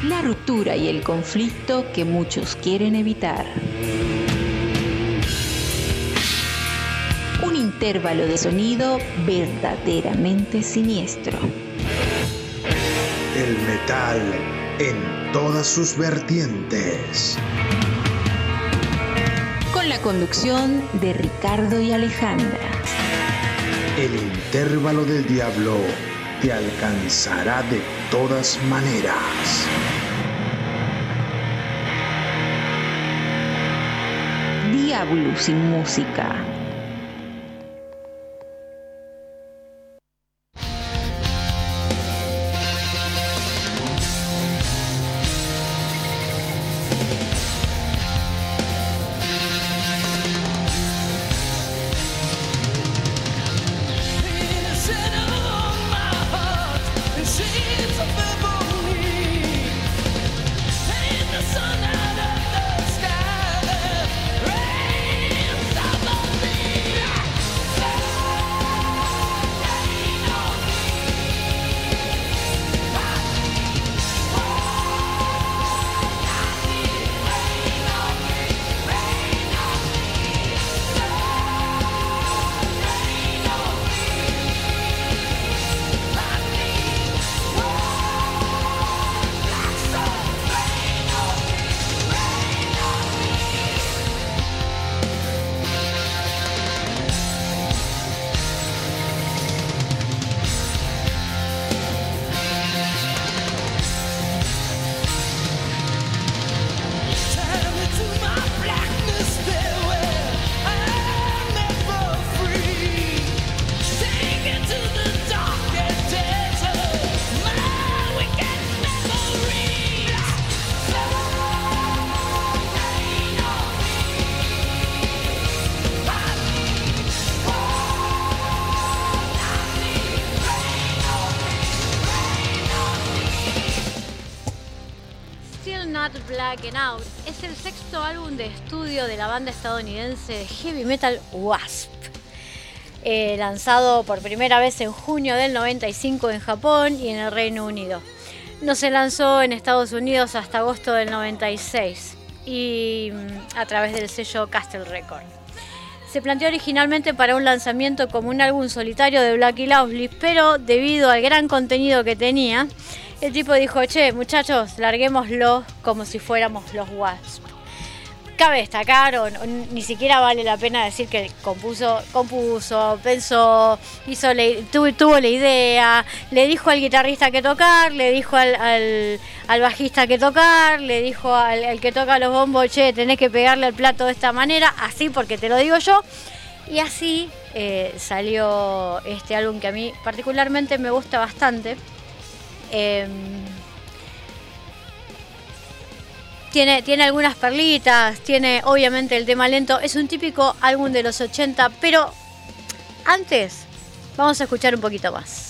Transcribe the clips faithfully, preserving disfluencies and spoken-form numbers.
la ruptura y el conflicto que muchos quieren evitar. Un intervalo de sonido verdaderamente siniestro. El metal en todas sus vertientes. Con la conducción de Ricardo y Alejandra. El intervalo del diablo te alcanzará de todas maneras. Diablo sin música. Blacking Out es el sexto álbum de estudio de la banda estadounidense de heavy metal Wasp, eh, lanzado por primera vez en junio del noventa y cinco en Japón y en el Reino Unido. No se lanzó en Estados Unidos hasta agosto del noventa y seis y a través del sello Castle Records. Se planteó originalmente para un lanzamiento como un álbum solitario de Blackie Lawless, pero debido al gran contenido que tenía, el tipo dijo, che, muchachos, larguémoslo como si fuéramos los Wasp. Cabe destacar, o, o ni siquiera vale la pena decir que compuso, compuso, pensó, hizo le, tuvo, tuvo la idea, le dijo al guitarrista que tocar, le dijo al, al, al bajista que tocar, le dijo al, al que toca los bombos, che, tenés que pegarle al plato de esta manera, así porque te lo digo yo. Y así eh, salió este álbum que a mí particularmente me gusta bastante. Eh, tiene, tiene algunas perlitas, tiene obviamente el tema lento, es un típico álbum de los ochenta, pero antes vamos a escuchar un poquito más.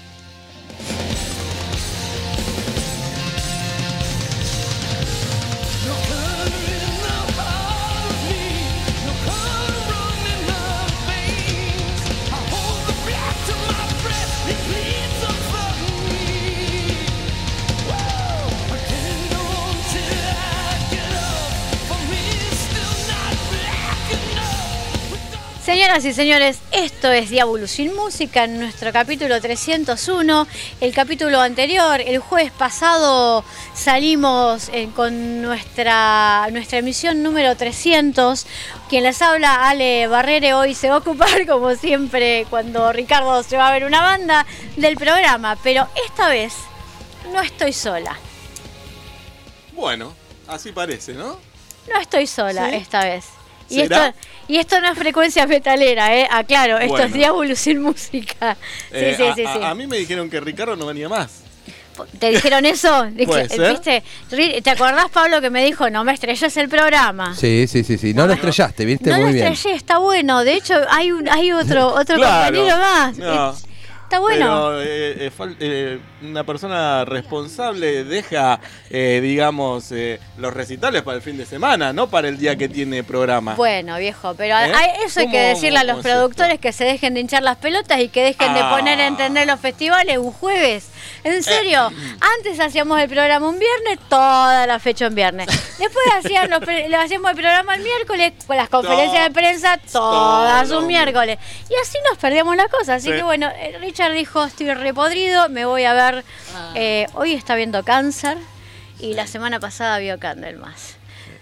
Señoras y señores, esto es Diablo sin música en nuestro capítulo trescientos uno. El capítulo anterior, el jueves pasado, salimos eh, con nuestra, nuestra emisión número trescientos. Quien les habla, Ale Barrere, hoy se va a ocupar, como siempre, cuando Ricardo se va a ver una banda del programa. Pero esta vez no estoy sola. Bueno, así parece, ¿no? No estoy sola ¿Sí? esta vez. Y ¿Será? esto, y esto no es frecuencia metalera, ¿eh? Aclaro, esto Bueno. es Diablo sin música. Sí, Eh, sí, a, sí, sí. A, a mí me dijeron que Ricardo no venía más. ¿Te dijeron eso? ¿Puede ser? ¿Viste? ¿Te acordás, Pablo, que me dijo, no me estrelles el programa? Sí, sí, sí, sí. No lo estrellaste, viste, No muy lo bien. estrellé, está bueno. De hecho, hay un, hay otro, otro Claro. compañero más. No. Está bueno. Pero eh, eh, fal- eh, una persona responsable deja, eh, digamos, eh, los recitales para el fin de semana, no para el día que tiene programa. Bueno, viejo, pero ¿Eh? hay, eso hay que ¿Cómo- decirle a los cómo es productores esto? que se dejen de hinchar las pelotas y que dejen de Ah. poner a entender los festivales un jueves. En serio, antes hacíamos el programa un viernes, toda la fecha un viernes. Después hacían los pre- le hacíamos el programa el miércoles, con las conferencias de prensa, todas todo. un miércoles. Y así nos perdíamos la cosa. Así Sí. que bueno, eh, Richard dijo, estoy repodrido, me voy a ver. eh, hoy está viendo Cáncer y la semana pasada vio Candlemas.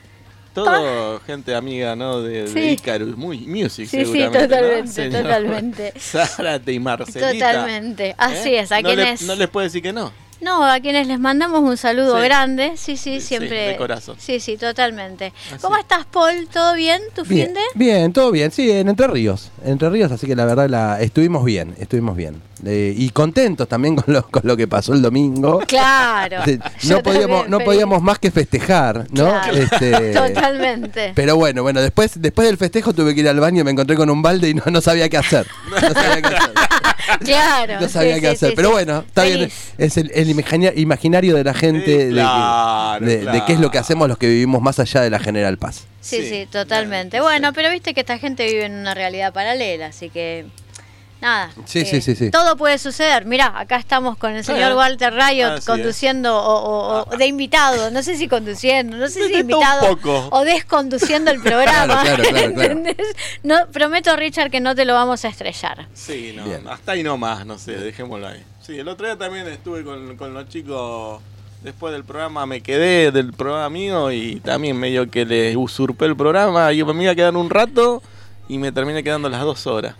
Todo gente amiga, ¿no? De, de Sí. Icarus muy, Music, Sí, sí, seguramente, ¿no? totalmente, Señor totalmente. Zárate y Marcelita. Totalmente, así ¿Eh? es, a no, le- quienes... no les puede decir que no. No, a quienes les mandamos un saludo Sí. grande, sí, sí, Sí, siempre. sí, de corazón. Sí, sí, totalmente. Así. ¿Cómo estás, Paul? ¿Todo bien? ¿Tu Bien, fin de? bien, todo bien, sí, en Entre Ríos, en Entre Ríos, así que la verdad la, estuvimos bien, estuvimos bien. Eh, y contentos también con lo, con lo que pasó el domingo. Claro. Sí, Yo no podíamos, también, no feliz. podíamos más que festejar, ¿no? Claro. Este, Totalmente. Pero bueno, bueno, después, después del festejo tuve que ir al baño y me encontré con un balde y no, no sabía qué hacer. No sabía qué hacer. Claro. No sabía sí, qué sí, hacer. sí, Pero sí. bueno, está bien. Feliz. Es el, el imagina- imaginario de la gente Sí, de que- claro, de, de claro. qué es lo que hacemos los que vivimos más allá de la General Paz. Sí, sí, Sí, totalmente. claro, Bueno, sí. pero viste que esta gente vive en una realidad paralela, así que nada. Sí, sí, sí, sí. Todo puede suceder. Mirá, acá estamos con el señor Eh, Walter Riot así conduciendo o, o- o de invitado, no sé si conduciendo, no sé De- si de todo invitado un poco. o desconduciendo el programa. Claro, claro, claro, claro. ¿Entendés? No, prometo, Richard, que no te lo vamos a estrellar. Sí, no, Bien. hasta ahí nomás, no sé, dejémoslo ahí. Sí, el otro día también estuve con, con los chicos, después del programa me quedé del programa mío y también medio que les usurpé el programa, yo me iba a quedar un rato y me terminé quedando las dos horas.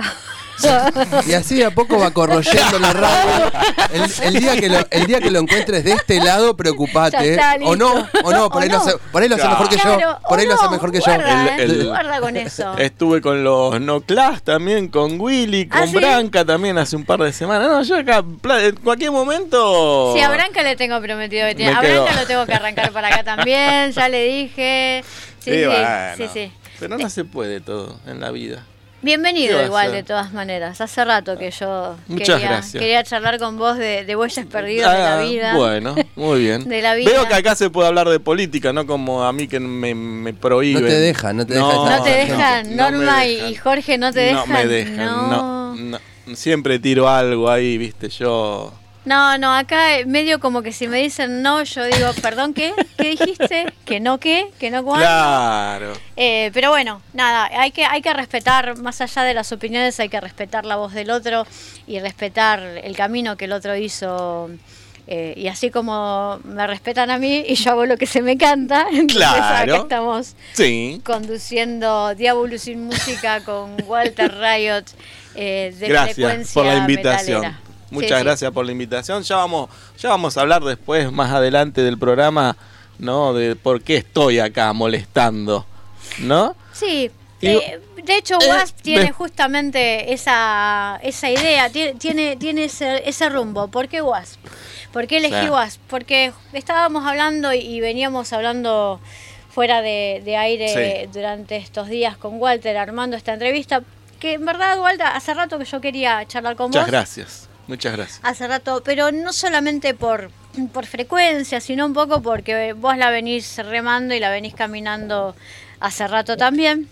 Y así de a poco va corroyendo la radio. El, el día que lo, el día que lo encuentres de este lado, preocupate. Ya está, O no, listo. o no, por O ahí lo no. hace, por ahí lo hace Claro. mejor que yo. Claro, Por ahí o lo hace no, mejor que yo. guarda, El- eh, el- guarda con eso. Estuve con los No Class también, con Willy, con ¿Ah, sí? Branca también hace un par de semanas. No, yo acá, pla- en cualquier momento... Sí, a Branca le tengo prometido que tiene. Me A quedo. Branca lo tengo que arrancar para acá también, ya le dije. Sí, sí, bueno, sí, sí. Pero no se puede todo en la vida. ¿Qué Bienvenido va a igual, hacer? de todas maneras. Hace rato que yo Muchas quería, gracias. quería charlar con vos de, de huellas perdidas de la Ah, vida. Bueno, muy bien. De la vida. Veo que acá se puede hablar de política, no como a mí que me, me prohíben. No te dejan, no te dejan No esa te gente. dejan, no me Norma y- dejan. y Jorge no te dejan. No me dejan, no. no. Siempre tiro algo ahí, viste, yo... No, no, acá eh, medio como que si me dicen no, yo digo, perdón, ¿qué? ¿Qué dijiste? ¿Que no qué? ¿Que no cuándo? Claro. Eh, pero bueno, nada, hay que, hay que respetar, más allá de las opiniones, hay que respetar la voz del otro y respetar el camino que el otro hizo. Eh, y así como me respetan a mí y yo hago lo que se me canta, entonces Claro. acá estamos Sí. conduciendo Diablo sin música con Walter Riot eh, de Gracias frecuencia por la invitación. metalera. Muchas Sí, sí. gracias por la invitación. Ya vamos, ya vamos a hablar después, más adelante del programa, ¿no? De por qué estoy acá molestando, ¿no? Sí, Y- eh, de hecho eh, Wasp tiene de- justamente esa, esa idea, tiene, tiene, tiene ese, ese rumbo. ¿Por qué Wasp? ¿Por qué elegí Sí. Wasp? Porque estábamos hablando y, y veníamos hablando fuera de, de aire Sí. durante estos días con Walter armando esta entrevista, que en verdad, Walter, hace rato que yo quería charlar con Muchas vos. gracias. Muchas gracias. Hace rato, pero no solamente por, por frecuencia, sino un poco porque vos la venís remando y la venís caminando hace rato también.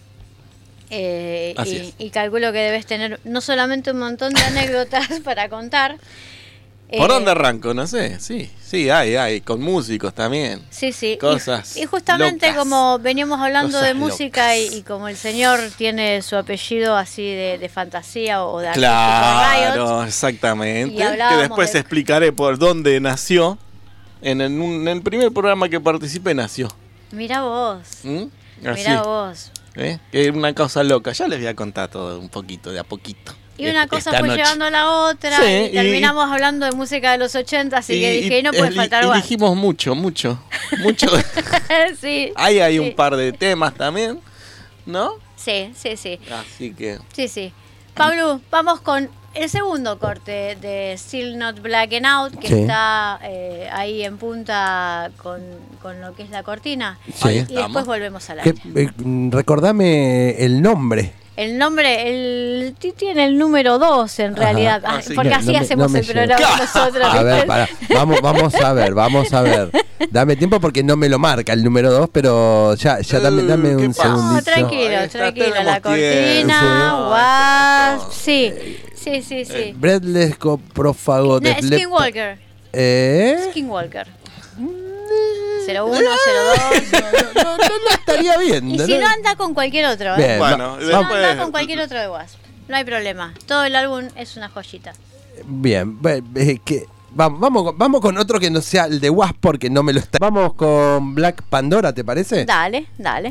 Eh, Así y, es. y calculo que debes tener no solamente un montón de anécdotas para contar. ¿Por eh, dónde arranco? No sé. Sí, sí, hay, hay. Con músicos también. Sí, sí. Y- Cosas Y, justamente locas. como veníamos hablando Cosas de música y, locas. y como el señor tiene su apellido así de, de fantasía o de artístico, Riot, Claro, exactamente. Y Que hablábamos después de- explicaré por dónde nació. En el, en el primer programa que participé nació. mira vos, ¿Mm? Así. mira vos. ¿Eh? Que es una cosa loca. Ya les voy a contar todo un poquito, de a poquito. Y una Est- cosa esta fue noche. llevando a la otra Sí, y y- terminamos hablando de música de los ochenta, así que dije, y no puede eli- faltar Wasp. Elegimos mucho, mucho, mucho. sí, Ahí hay sí. un par de temas también, ¿no? Sí, sí, sí, Así que... sí, sí. Pablo, vamos con el segundo corte de Still Not Blacking Out, que Sí. está eh, ahí en punta con, con lo que es la cortina. Sí. Y Estamos. después volvemos a la Que, eh, recordame el nombre. El nombre, el tiene el número dos en realidad, Ah, ah, sí. porque No, así no me- hacemos no me el llega. programa nosotros. A ver, ¿viste? para, vamos, vamos a ver, vamos a ver. Dame tiempo porque no me lo marca el número dos, pero ya, ya dame, dame Uh, ¿qué un pasa? No, segundito. tranquilo, Ahí está, tranquilo, tenemos la cortina, tiempo. Wasp, sí, sí, sí, sí. Breathless coprófago No, de Skinwalker, ¿Eh? Skinwalker. cero uno, cero dos. No, no, no estaría bien. Y si no, anda con cualquier otro, ¿eh? Bien, Bueno, va- y Si no, después- anda con cualquier otro de Wasp. No hay problema. Todo el álbum es una joyita. bien, ve- ve- que, vamos, vamos, con- vamos con otro que no sea el de Wasp porque no me lo está. Vamos con Black Pandora, ¿te parece? Dale, dale.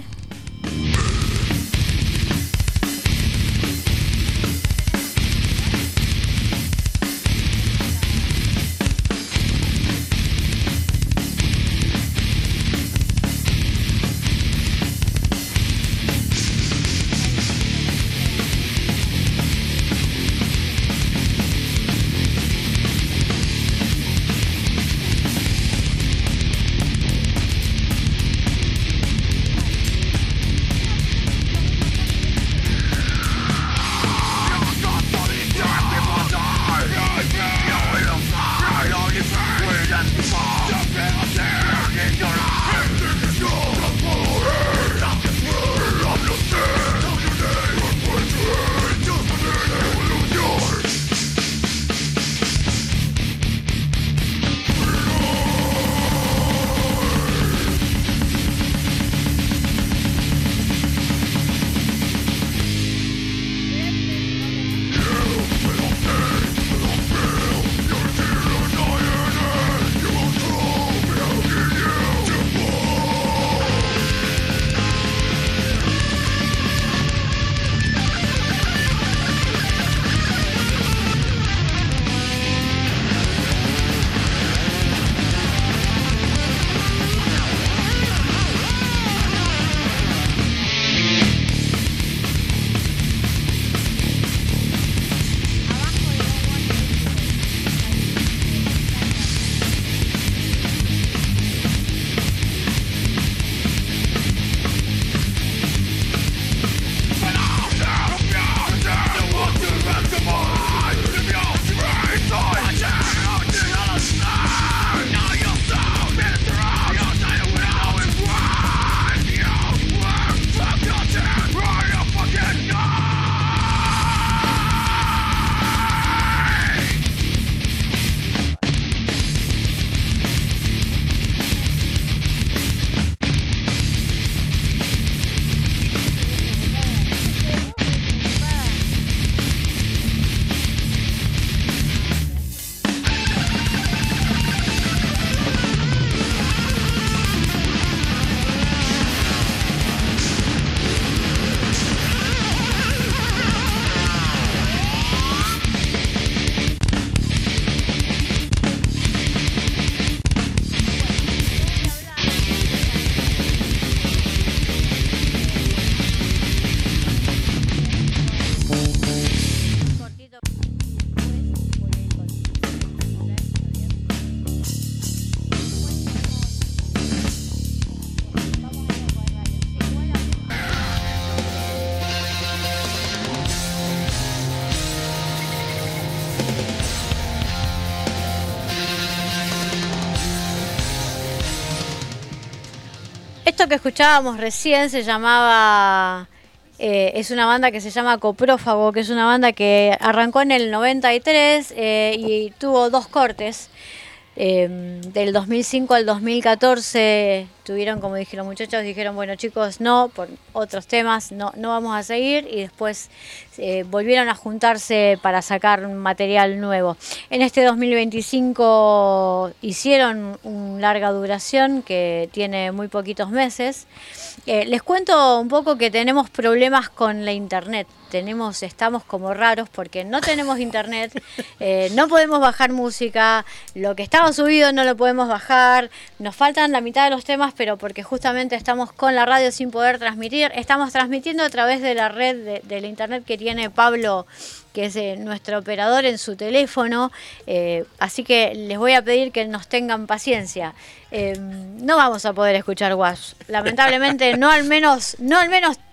Esto que escuchábamos recién se llamaba, eh, es una banda que se llama Coprófago, que es una banda que arrancó en el noventa y tres eh, y tuvo dos cortes. Eh, del dos mil cinco al dos mil catorce tuvieron, como dijeron los muchachos, dijeron, bueno chicos, no, por otros temas, no, no vamos a seguir, y después eh, volvieron a juntarse para sacar material nuevo. En este dos mil veinticinco hicieron un larga duración que tiene muy poquitos meses. Eh, les cuento un poco que tenemos problemas con la internet. Tenemos, estamos como raros porque no tenemos internet, eh, no podemos bajar música, lo que estaba subido no lo podemos bajar, nos faltan la mitad de los temas, pero porque justamente estamos con la radio sin poder transmitir. Estamos transmitiendo a través de la red de, de la internet que tiene Pablo, que es eh, nuestro operador, en su teléfono, eh, así que les voy a pedir que nos tengan paciencia. Eh, no vamos a poder escuchar Wasp, lamentablemente, no al menos, no al menos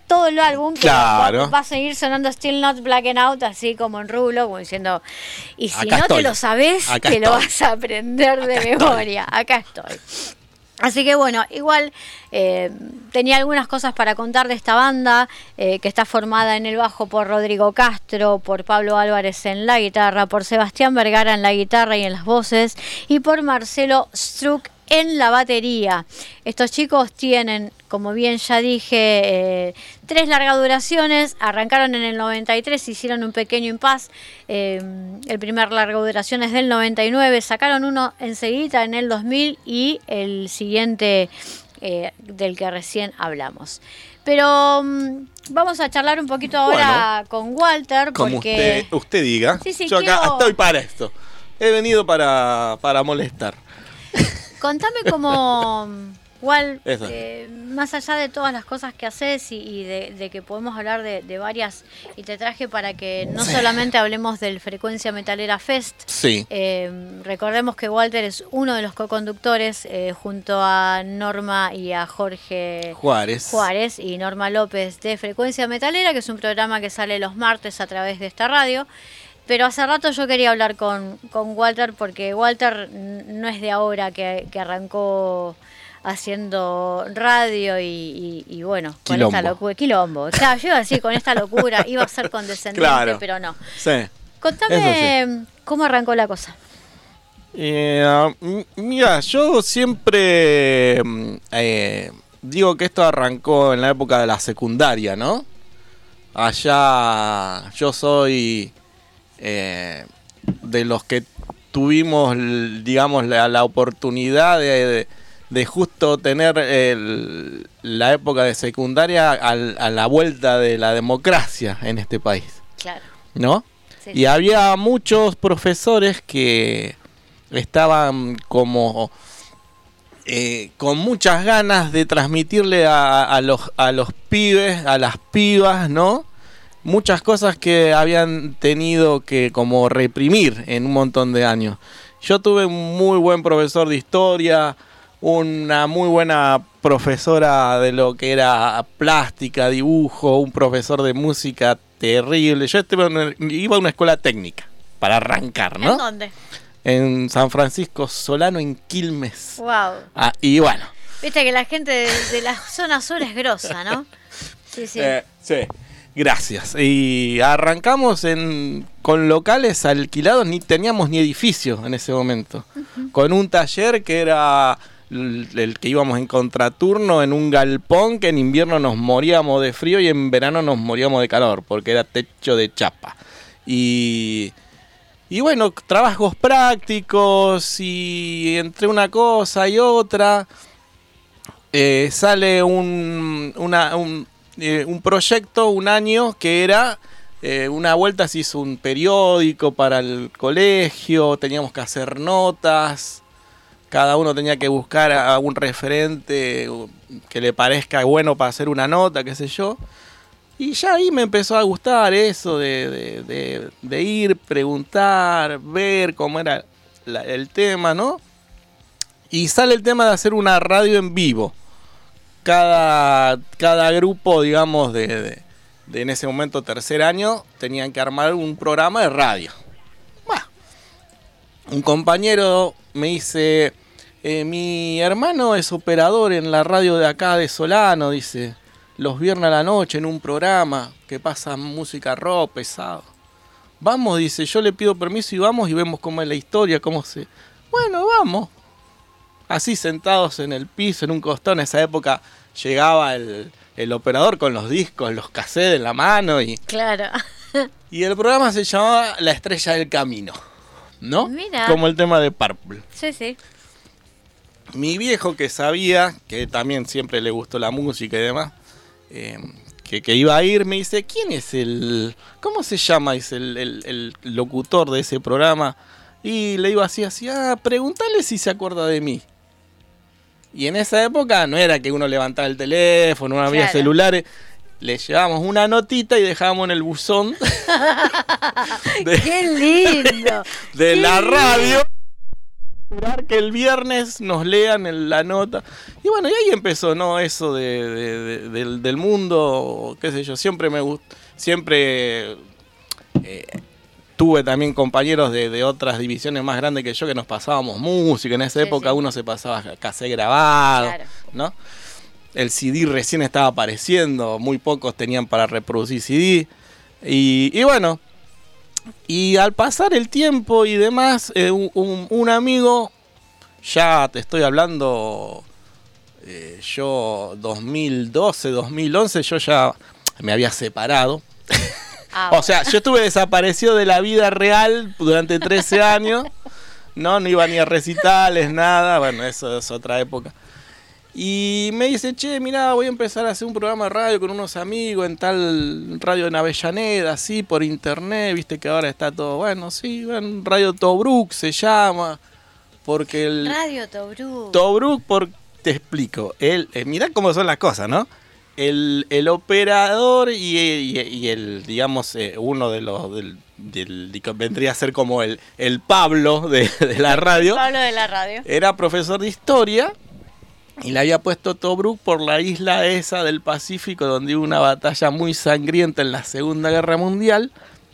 todo el álbum, que Claro. va, va a seguir sonando Still Not Blacking Out, así como en rulo, como diciendo, y si Acá no estoy. te lo sabés, Acá te lo estoy. vas a aprender de Acá memoria. Acá estoy. Así que bueno, igual eh, tenía algunas cosas para contar de esta banda, eh, que está formada en el bajo por Rodrigo Castro, por Pablo Álvarez en la guitarra, por Sebastián Vergara en la guitarra y en las voces, y por Marcelo Struck en la batería. Estos chicos tienen, como bien ya dije, eh, tres largas duraciones. Arrancaron en el noventa y tres, hicieron un pequeño impasse. Eh, el primer larga duración es del noventa y nueve, sacaron uno enseguida en el dos mil y el siguiente eh, del que recién hablamos. Pero um, vamos a charlar un poquito ahora bueno, con Walter. Como porque... usted, usted diga. Sí, sí, Yo acá quiero... estoy para esto. He venido para, para molestar. Contame cómo, igual, eh, más allá de todas las cosas que haces y, y de, de que podemos hablar de, de varias, y te traje para que no sí. solamente hablemos del Frecuencia Metalera Fest. Sí. Eh, recordemos que Walter es uno de los co-conductores eh, junto a Norma y a Jorge Juárez. Juárez y Norma López de Frecuencia Metalera, que es un programa que sale los martes a través de esta radio. Pero hace rato yo quería hablar con, con Walter, porque Walter no es de ahora que, que arrancó haciendo radio y, y, y bueno, con Quilombo. esta locura. Quilombo. Claro, yo iba a decir con esta locura, iba a ser condescendiente, claro. pero no. Sí. Contame sí. cómo arrancó la cosa. Eh, mira, yo siempre eh, digo que esto arrancó en la época de la secundaria, ¿no? Allá yo soy... Eh, de los que tuvimos, digamos, la, la oportunidad de, de, de justo tener el, la época de secundaria al, a la vuelta de la democracia en este país. Claro. ¿No? Sí. Y había muchos profesores que estaban como eh, con muchas ganas de transmitirle a, a, los, a los pibes, a las pibas, ¿no? Muchas cosas que habían tenido que como reprimir en un montón de años. Yo tuve un muy buen profesor de historia, una muy buena profesora de lo que era plástica, dibujo, un profesor de música terrible. Yo estuve, iba a una escuela técnica para arrancar, ¿no? ¿En dónde? En San Francisco Solano, en Quilmes. Wow. Ah, y bueno. Viste que la gente de, de la zona sur es grosa, ¿no? Sí, sí. Eh, sí. Gracias. Y arrancamos en, con locales alquilados, ni teníamos ni edificio en ese momento. Uh-huh. Con un taller que era el, el que íbamos en contraturno en un galpón que en invierno nos moríamos de frío y en verano nos moríamos de calor porque era techo de chapa. Y, y bueno, trabajos prácticos y entre una cosa y otra eh, sale un... una un Eh, un proyecto, un año, que era eh, una vuelta, se hizo un periódico para el colegio, teníamos que hacer notas, cada uno tenía que buscar a un referente que le parezca bueno para hacer una nota, qué sé yo, y ya ahí me empezó a gustar eso de, de, de, de ir, preguntar, ver cómo era la, el tema, ¿no? Y sale el tema de hacer una radio en vivo. Cada, cada grupo, digamos, de, de, de en ese momento tercer año, tenían que armar un programa de radio. Bueno, un compañero me dice, eh, mi hermano es operador en la radio de acá de Solano, dice, los viernes a la noche en un programa que pasa música rock, pesado. Vamos, dice, yo le pido permiso y vamos y vemos cómo es la historia, cómo se... Bueno, vamos. Así sentados en el piso, en un costón. En esa época llegaba el, el operador con los discos, los cassettes en la mano. Y, claro. Y el programa se llamaba La Estrella del Camino, ¿no? Mira. Como el tema de Purple. Sí, sí. Mi viejo, que sabía, que también siempre le gustó la música y demás, eh, que, que iba a ir, me dice, ¿quién es el... ¿Cómo se llama? Dice el, el, el locutor de ese programa. Y le iba así, así, ah, pregúntale si se acuerda de mí. Y en esa época no era que uno levantaba el teléfono, no había claro. celulares. Le llevábamos una notita y dejábamos en el buzón de, ¡qué lindo! de ¡Qué la radio. esperar que el viernes nos lean en la nota. Y bueno, y ahí empezó, ¿no? Eso de, de, de, del, del mundo, qué sé yo, siempre me gustó, siempre eh, tuve también compañeros de, de otras divisiones más grandes que yo que nos pasábamos música. En esa sí, época sí. Uno se pasaba cassette grabado, claro. ¿No? El C D recién estaba apareciendo, muy pocos tenían para reproducir C D. Y, y bueno, y al pasar el tiempo y demás, eh, un, un amigo, ya te estoy hablando, eh, yo dos mil doce, dos mil once, yo ya me había separado. Ah, o sea, yo estuve desaparecido de la vida real durante trece años, no, no iba ni a recitales, nada, bueno, eso es otra época. Y me dice, che, mirá, voy a empezar a hacer un programa de radio con unos amigos en tal radio en Avellaneda, así, por internet, viste que ahora está todo, bueno, sí, bueno, Radio Tobruk se llama, porque el... Radio Tobruk. Tobruk, por, te explico, el, eh, mirá cómo son las cosas, ¿no? El, el operador y, y, y el, digamos, eh, uno de los, del, del, vendría a ser como el, el Pablo de, de la radio. Pablo de la radio. Era profesor de historia. Y le había puesto Tobruk por la isla esa del Pacífico donde hubo una batalla muy sangrienta en la Segunda Guerra Mundial.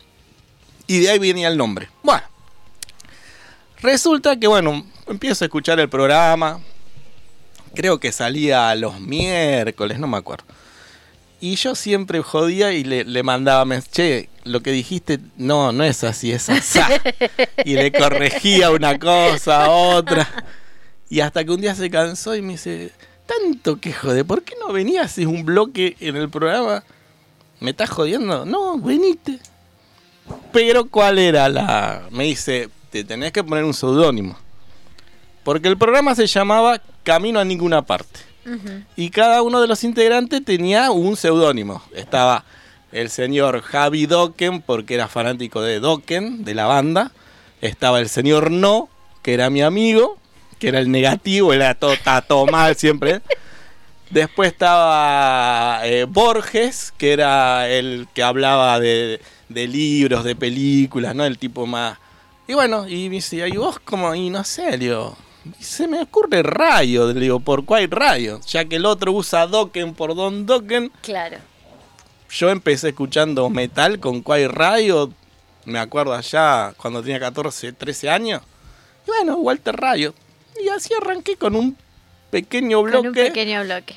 Y de ahí venía el nombre. Bueno, resulta que, bueno, empiezo a escuchar el programa. Creo que salía los miércoles, no me acuerdo. Y yo siempre jodía y le, le mandaba, che, lo que dijiste, no, no es así, es así. Y le corregía una cosa, otra... Y hasta que un día se cansó y me dice, tanto que jode, ¿por qué no venías? Haces un bloque en el programa. ¿Me estás jodiendo? No, venite. Pero ¿cuál era la...? Me dice, te tenés que poner un seudónimo. Porque el programa se llamaba Camino a Ninguna Parte. Uh-huh. Y cada uno de los integrantes tenía un seudónimo. Estaba el señor Javi Dokken, porque era fanático de Dokken, de la banda. Estaba el señor No, que era mi amigo, que era el negativo, era todo, todo mal siempre. Después estaba eh, Borges, que era el que hablaba de, de libros, de películas, ¿no? El tipo más... Y bueno, y me dice, ¿y vos cómo? Y no sé, le digo, se me ocurre Rayo, le digo, ¿por cuál Rayo? Ya que el otro usa Dokken por Don Dokken. Claro. Yo empecé escuchando metal con Quiet Rayo, me acuerdo allá cuando tenía catorce, trece años. Y bueno, Walter Rayo. Y así arranqué con un pequeño bloque. Con un pequeño bloque.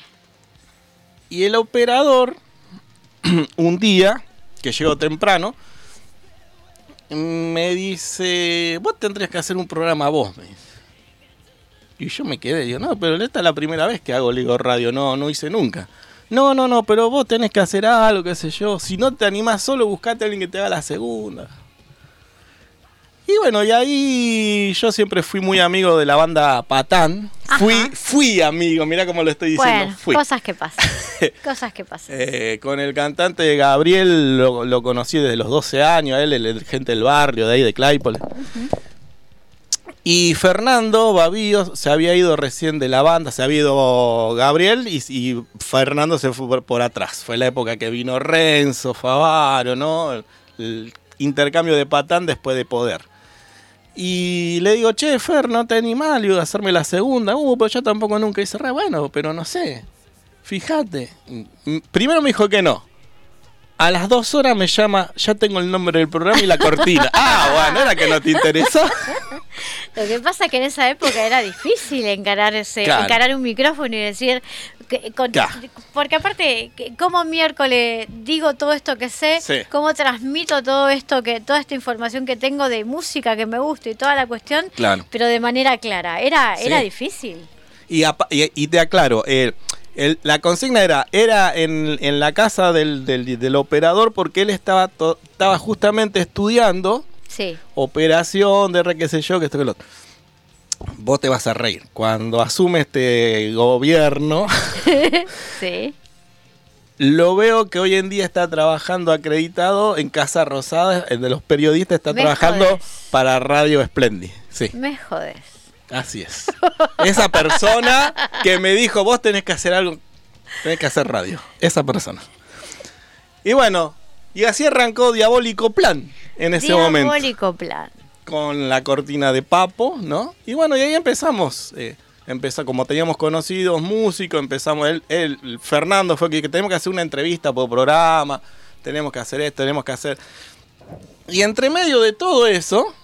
Y el operador, un día, que llegó temprano, me dice, vos tendrías que hacer un programa vos, me dice. Y yo me quedé, digo, no, pero esta es la primera vez que hago Ligo Radio, no, no hice nunca. No, no, no, pero vos tenés que hacer algo, qué sé yo. Si no te animás solo, buscate a alguien que te haga la segunda. Y bueno, y ahí yo siempre fui muy amigo de la banda Patán. Fui, fui amigo, mirá cómo lo estoy diciendo. Bueno, fui. Cosas que pasan. Cosas que pasan. Eh, con el cantante Gabriel lo, lo conocí desde los doce años, él, el, el gente del barrio, de ahí de Claypole. Uh-huh. Y Fernando Bavío se había ido recién de la banda, se había ido Gabriel y, y Fernando se fue por, por atrás. Fue la época que vino Renzo, Favaro, ¿no? El, el intercambio de Patán después de Poder. Y le digo, che, Fer, ¿no te animás? Le digo, a hacerme la segunda. Uh, pero yo tampoco nunca hice re. Bueno, pero no sé. Fíjate. Primero me dijo que no. A las dos horas me llama, ya tengo el nombre del programa y la cortina. Ah, bueno, era que no te interesó. Lo que pasa es que en esa época era difícil encarar ese, claro. encarar un micrófono y decir... Que, con, claro. Porque aparte, ¿cómo miércoles digo todo esto que sé? Sí. ¿Cómo transmito todo esto, que toda esta información que tengo de música que me gusta y toda la cuestión? Claro. Pero de manera clara. Era, sí. era difícil. Y, y, y te aclaro, eh, el, la consigna era era en, en la casa del, del, del operador porque él estaba, to, estaba justamente estudiando sí. operación de re qué sé yo, que esto que lo otro. Vos te vas a reír. Cuando asume este gobierno, sí. lo veo que hoy en día está trabajando acreditado en Casa Rosada, el de los periodistas está Me trabajando jodes. para Radio Splendid. Sí. Me jodes. Así es. Esa persona que me dijo, vos tenés que hacer algo, tenés que hacer radio. Esa persona. Y bueno, y así arrancó Diabólico Plan en ese Diabólico momento. Diabólico Plan. con la cortina de Papo, ¿no? Y bueno, y ahí empezamos. Eh, empezó, como teníamos conocidos músicos, empezamos, él, él Fernando fue que, que tenemos que hacer una entrevista por programa, tenemos que hacer esto, tenemos que hacer... Y entre medio de todo eso,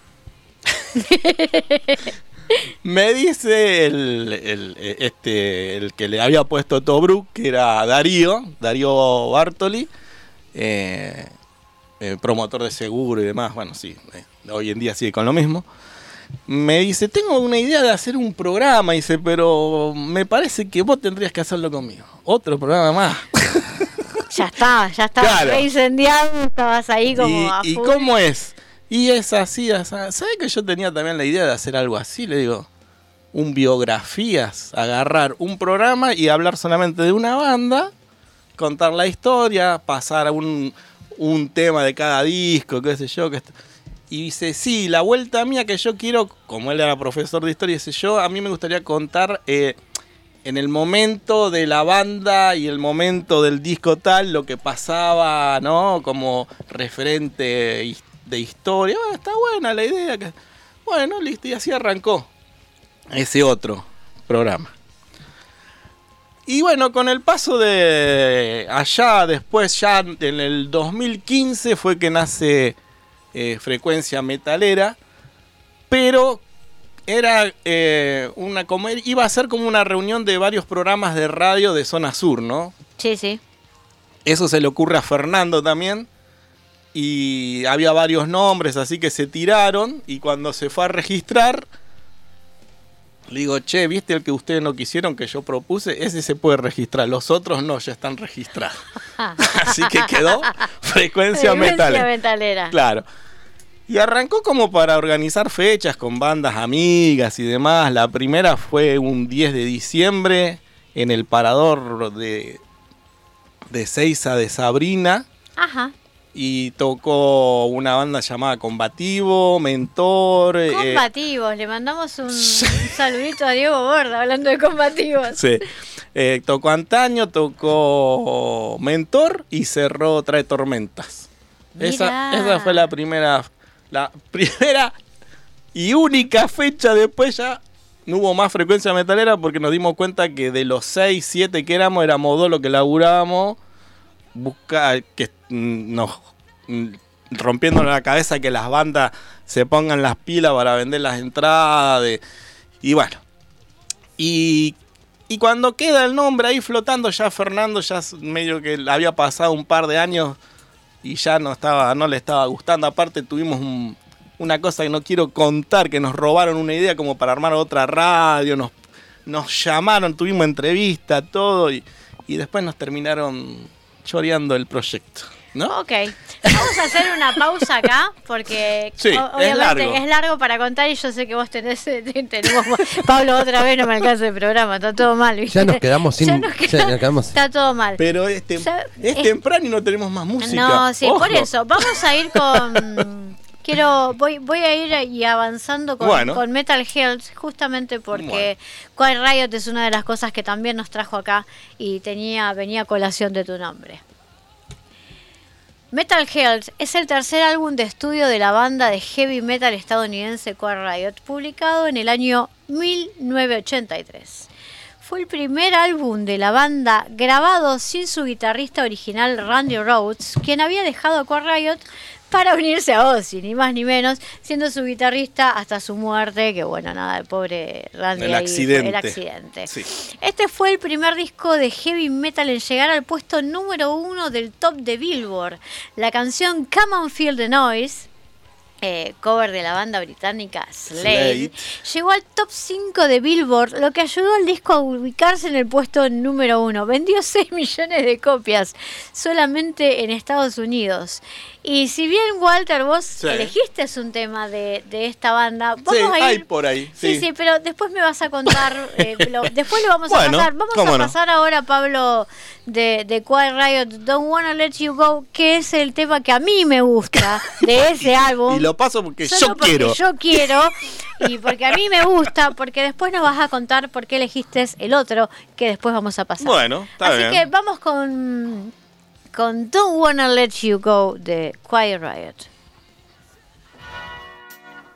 me dice el, el, este, el que le había puesto Tobruk, que era Darío, Darío Bartoli, eh, eh, promotor de seguro y demás, bueno, sí, eh, hoy en día sigue con lo mismo. Me dice, tengo una idea de hacer un programa, dice, pero me parece que vos tendrías que hacerlo conmigo. Otro programa más. Ya estaba, ya estaba Claro. incendiado, estabas ahí como ¿Y, a ¿y full. cómo es? Y es así, así. ¿Sabes que yo tenía también la idea de hacer algo así? Le digo, un biografías, agarrar un programa y hablar solamente de una banda, contar la historia, pasar a un, un tema de cada disco, qué sé yo. Que est- y dice, sí, la vuelta mía que yo quiero, como él era profesor de historia, dice yo, a mí me gustaría contar... Eh, en el momento de la banda y el momento del disco tal, lo que pasaba, ¿no? Como referente his- de historia. Bueno, está buena la idea. Que... Bueno, listo, y así arrancó ese otro programa. Y bueno, con el paso de allá, después ya en el dos mil quince fue que nace eh, Frecuencia Metalera, pero... Era eh, una como iba a ser como una reunión de varios programas de radio de zona sur, ¿no? Sí, sí. Eso se le ocurre a Fernando también. Y había varios nombres, así que se tiraron. Y cuando se fue a registrar, le digo, che, ¿viste el que ustedes no quisieron que yo propuse? Ese se puede registrar, los otros no, ya están registrados. Así que quedó Frecuencia, Frecuencia Metalera. Metalera. Claro. Y arrancó como para organizar fechas con bandas amigas y demás. La primera fue un diez de diciembre en el parador de, de Seiza de Sabrina. Ajá. Y tocó una banda llamada Combativo, Mentor. eh, Combativos, le mandamos un, un saludito a Diego Borda hablando de combativos. sí. Eh, tocó Antaño, tocó Mentor y cerró Trae Tormentas. Esa, Mirá. esa fue la primera, la primera y única fecha. Después ya no hubo más Frecuencia Metalera porque nos dimos cuenta que de los seis, siete que éramos, éramos dos los que laburábamos, buscar que mm, nos mm, rompiendo la cabeza que las bandas se pongan las pilas para vender las entradas de, y bueno. Y, y cuando queda el nombre ahí flotando, ya Fernando ya medio que había pasado un par de años y ya no estaba, no le estaba gustando. Aparte tuvimos un, una cosa que no quiero contar, que nos robaron una idea como para armar otra radio, nos, nos llamaron, tuvimos entrevista, todo, y, y después nos terminaron choreando el proyecto, ¿no? Ok, vamos a hacer una pausa acá porque Sí, o- es obviamente largo. es largo para contar y yo sé que vos tenés, tenemos, Pablo otra vez no me alcanza el programa, está todo mal, ¿viste? Ya nos quedamos sin. Ya nos ya quedamos- nos quedamos- Está todo mal. Pero es, tem- Ya- es es- temprano y no tenemos más música. No, sí, Ojo. por eso. Vamos a ir con. Quiero, voy, voy a ir y avanzando con, Bueno. con Metal Health, justamente porque Quiet Riot es una de las cosas que también nos trajo acá y tenía, venía a colación de tu nombre. Metal Health es el tercer álbum de estudio de la banda de heavy metal estadounidense Quiet Riot, publicado en el año mil novecientos ochenta y tres. Fue el primer álbum de la banda grabado sin su guitarrista original Randy Rhoads, quien había dejado a Quiet Riot para unirse a Ozzy, ni más ni menos, siendo su guitarrista hasta su muerte, que bueno, nada, el pobre Randy El ahí accidente. fue el accidente. Sí. Este fue el primer disco de heavy metal en llegar al puesto número uno del top de Billboard. La canción Come on Feel the Noise, eh, cover de la banda británica Slade, Slade. llegó al top cinco de Billboard, lo que ayudó al disco a ubicarse en el puesto número uno. Vendió seis millones de copias solamente en Estados Unidos. Y si bien, Walter, vos Sí. elegiste un tema de, de esta banda, vamos Sí, a ir... hay por ahí. Sí, Sí, sí, pero después me vas a contar, eh, lo- después lo vamos a Bueno, pasar. Vamos cómo a no. pasar ahora, Pablo, de, de Quiet Riot, Don't Wanna Let You Go, que es el tema que a mí me gusta de ese álbum. Y lo paso porque Solo yo porque quiero. yo quiero y porque a mí me gusta, porque después nos vas a contar por qué elegiste el otro, que después vamos a pasar. Bueno, está Así bien. que vamos con, con Don't Wanna Let You Go de Quiet Riot.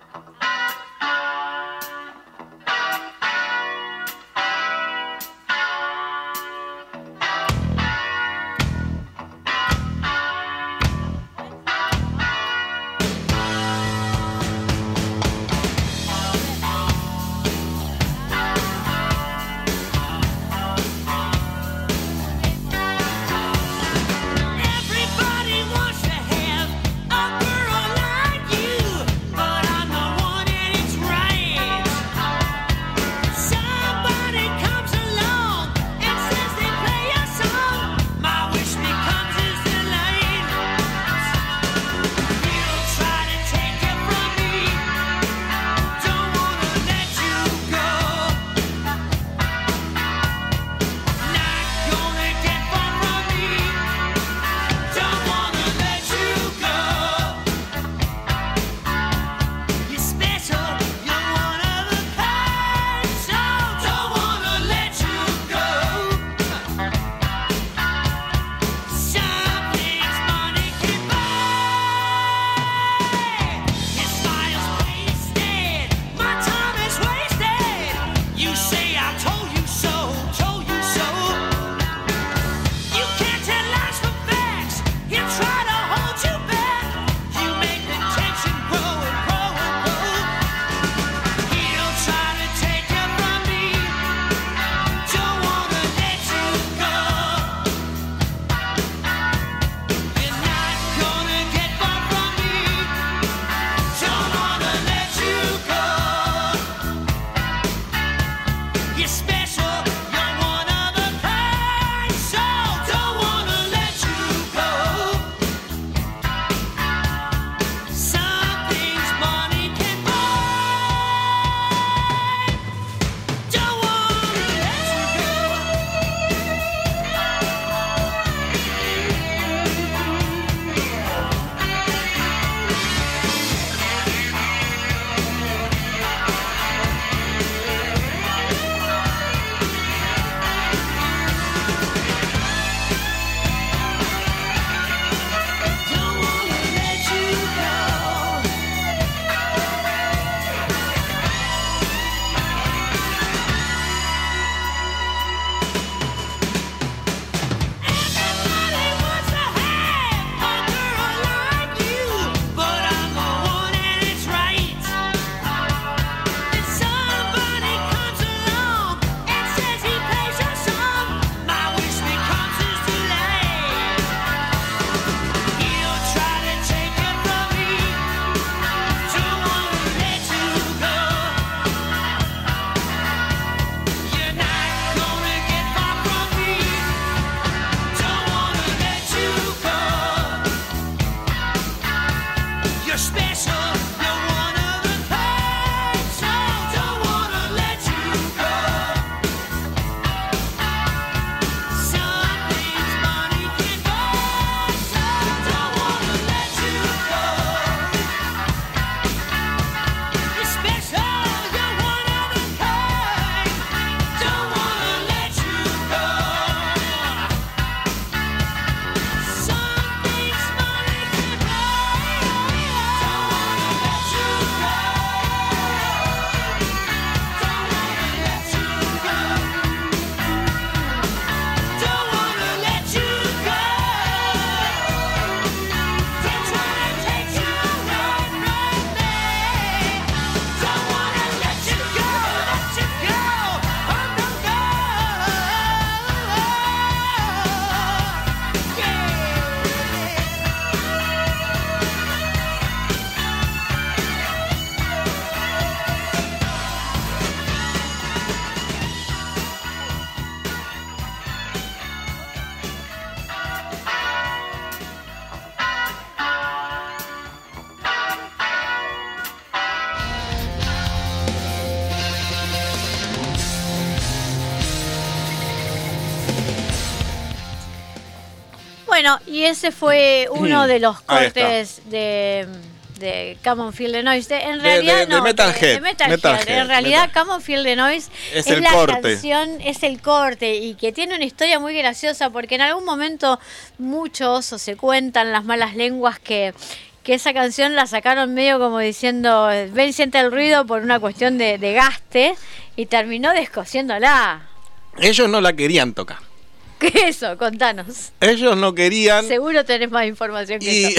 Bueno, y ese fue uno de los cortes de, de Come on Feel the Noise. De, en realidad de, de, no, de Metalhead. De, de Metalhead. Metalhead. En realidad Metal. Come on Feel the Noise es, es el la corte. canción, es el corte, y que tiene una historia muy graciosa, porque en algún momento muchos o se cuentan las malas lenguas que que esa canción la sacaron medio como diciendo ven, siente el ruido, por una cuestión de, de gaste, y terminó descosiéndola. Ellos no la querían tocar. ¿Qué es eso? Contanos. Ellos no querían. Seguro tenés más información que y eso.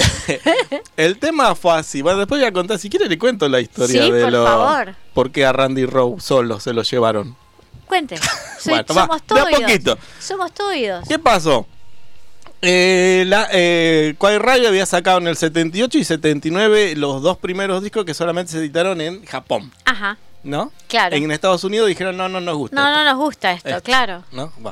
el tema fue así. Bueno, después voy a contar, si quieres le cuento la historia sí, de por lo favor. por qué a Randy Rowe solo se lo llevaron. Cuente. Soy, Bueno, somos va, todos de a poquito. Somos todos oídos. ¿Qué pasó? Eh, la, eh, Quiet Riot había sacado en el setenta y ocho y setenta y nueve los dos primeros discos que solamente se editaron en Japón. Ajá. ¿No? Claro. En Estados Unidos dijeron no, no nos gusta. No, esto. no nos gusta esto, Esto. claro. ¿No? Va.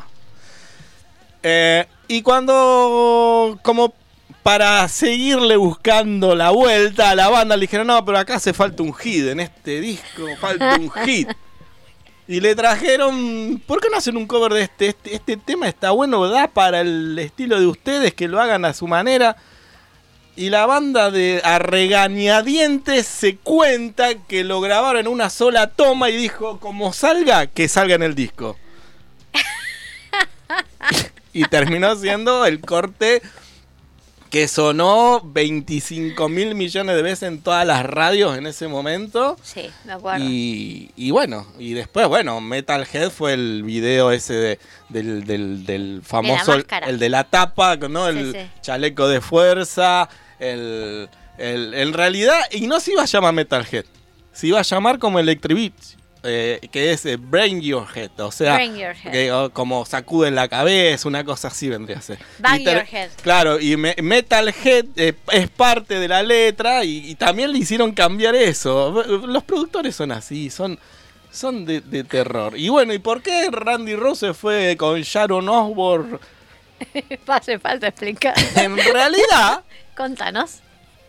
Eh, y cuando, como para seguirle buscando la vuelta a la banda, le dijeron, no, pero acá hace falta un hit, en este disco falta un hit. Y le trajeron, ¿por qué no hacen un cover de este? Este, este tema está bueno, da para el estilo de ustedes, que lo hagan a su manera. Y la banda de a regañadientes se cuenta que lo grabaron en una sola toma y dijo, como salga, que salga en el disco. Y terminó siendo el corte que sonó veinticinco mil millones de veces en todas las radios en ese momento. Sí, me acuerdo. Y, y bueno, y después, bueno, Metalhead fue el video ese de, del, del, del famoso, de la el, el de la tapa, ¿no? El sí, sí. chaleco de fuerza, el, el, en realidad, y no se iba a llamar Metalhead, se iba a llamar como Electric Beat. Eh, que es eh, Bang Your Head, o sea, Bang Your Head. que, oh, como sacuden la cabeza, una cosa así vendría a ser. Bang Y ter- Your Head. Claro, y me- Metalhead eh, es parte de la letra y, y también le hicieron cambiar eso. Los productores son así, son, son de, de terror. Y bueno, ¿y por qué Randy Rose fue con Sharon Osbourne? Hace falta explicar. En realidad... Contanos.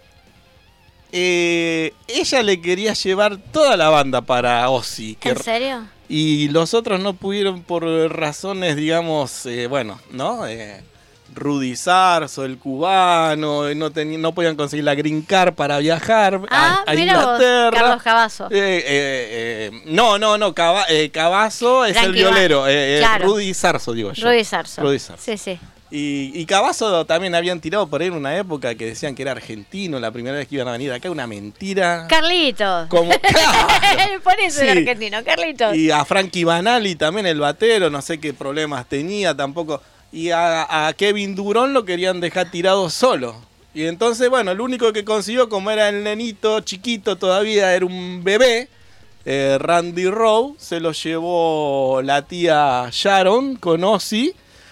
Eh, ella le quería llevar toda la banda para Ozzy. Que ¿En serio? Y los otros no pudieron por razones, digamos, eh, bueno, ¿no? Eh, Rudy Sarzo, el cubano, no, teni- no podían conseguir la green card para viajar Ah, a, a mira vos, Inglaterra. Carlos Cavazo. Eh, eh, eh, no, no, no, Cava- eh, Cavazo es Frankie el violero. eh, eh, Claro. Rudy Sarzo, digo yo. Rudy Sarzo. Rudy Sarzo. Sí, sí. Y, y Cavazo también habían tirado por ahí en una época que decían que era argentino la primera vez que iban a venir acá, una mentira. Carlitos. Como, claro. Por eso Sí. era argentino, Carlitos. Y a Frankie Banali también, el batero, no sé qué problemas tenía tampoco. Y a, a Kevin Durón lo querían dejar tirado solo. Y entonces, bueno, el único que consiguió, como era el nenito chiquito todavía, era un bebé, eh, Randy Rowe, se lo llevó la tía Sharon con Ozzy.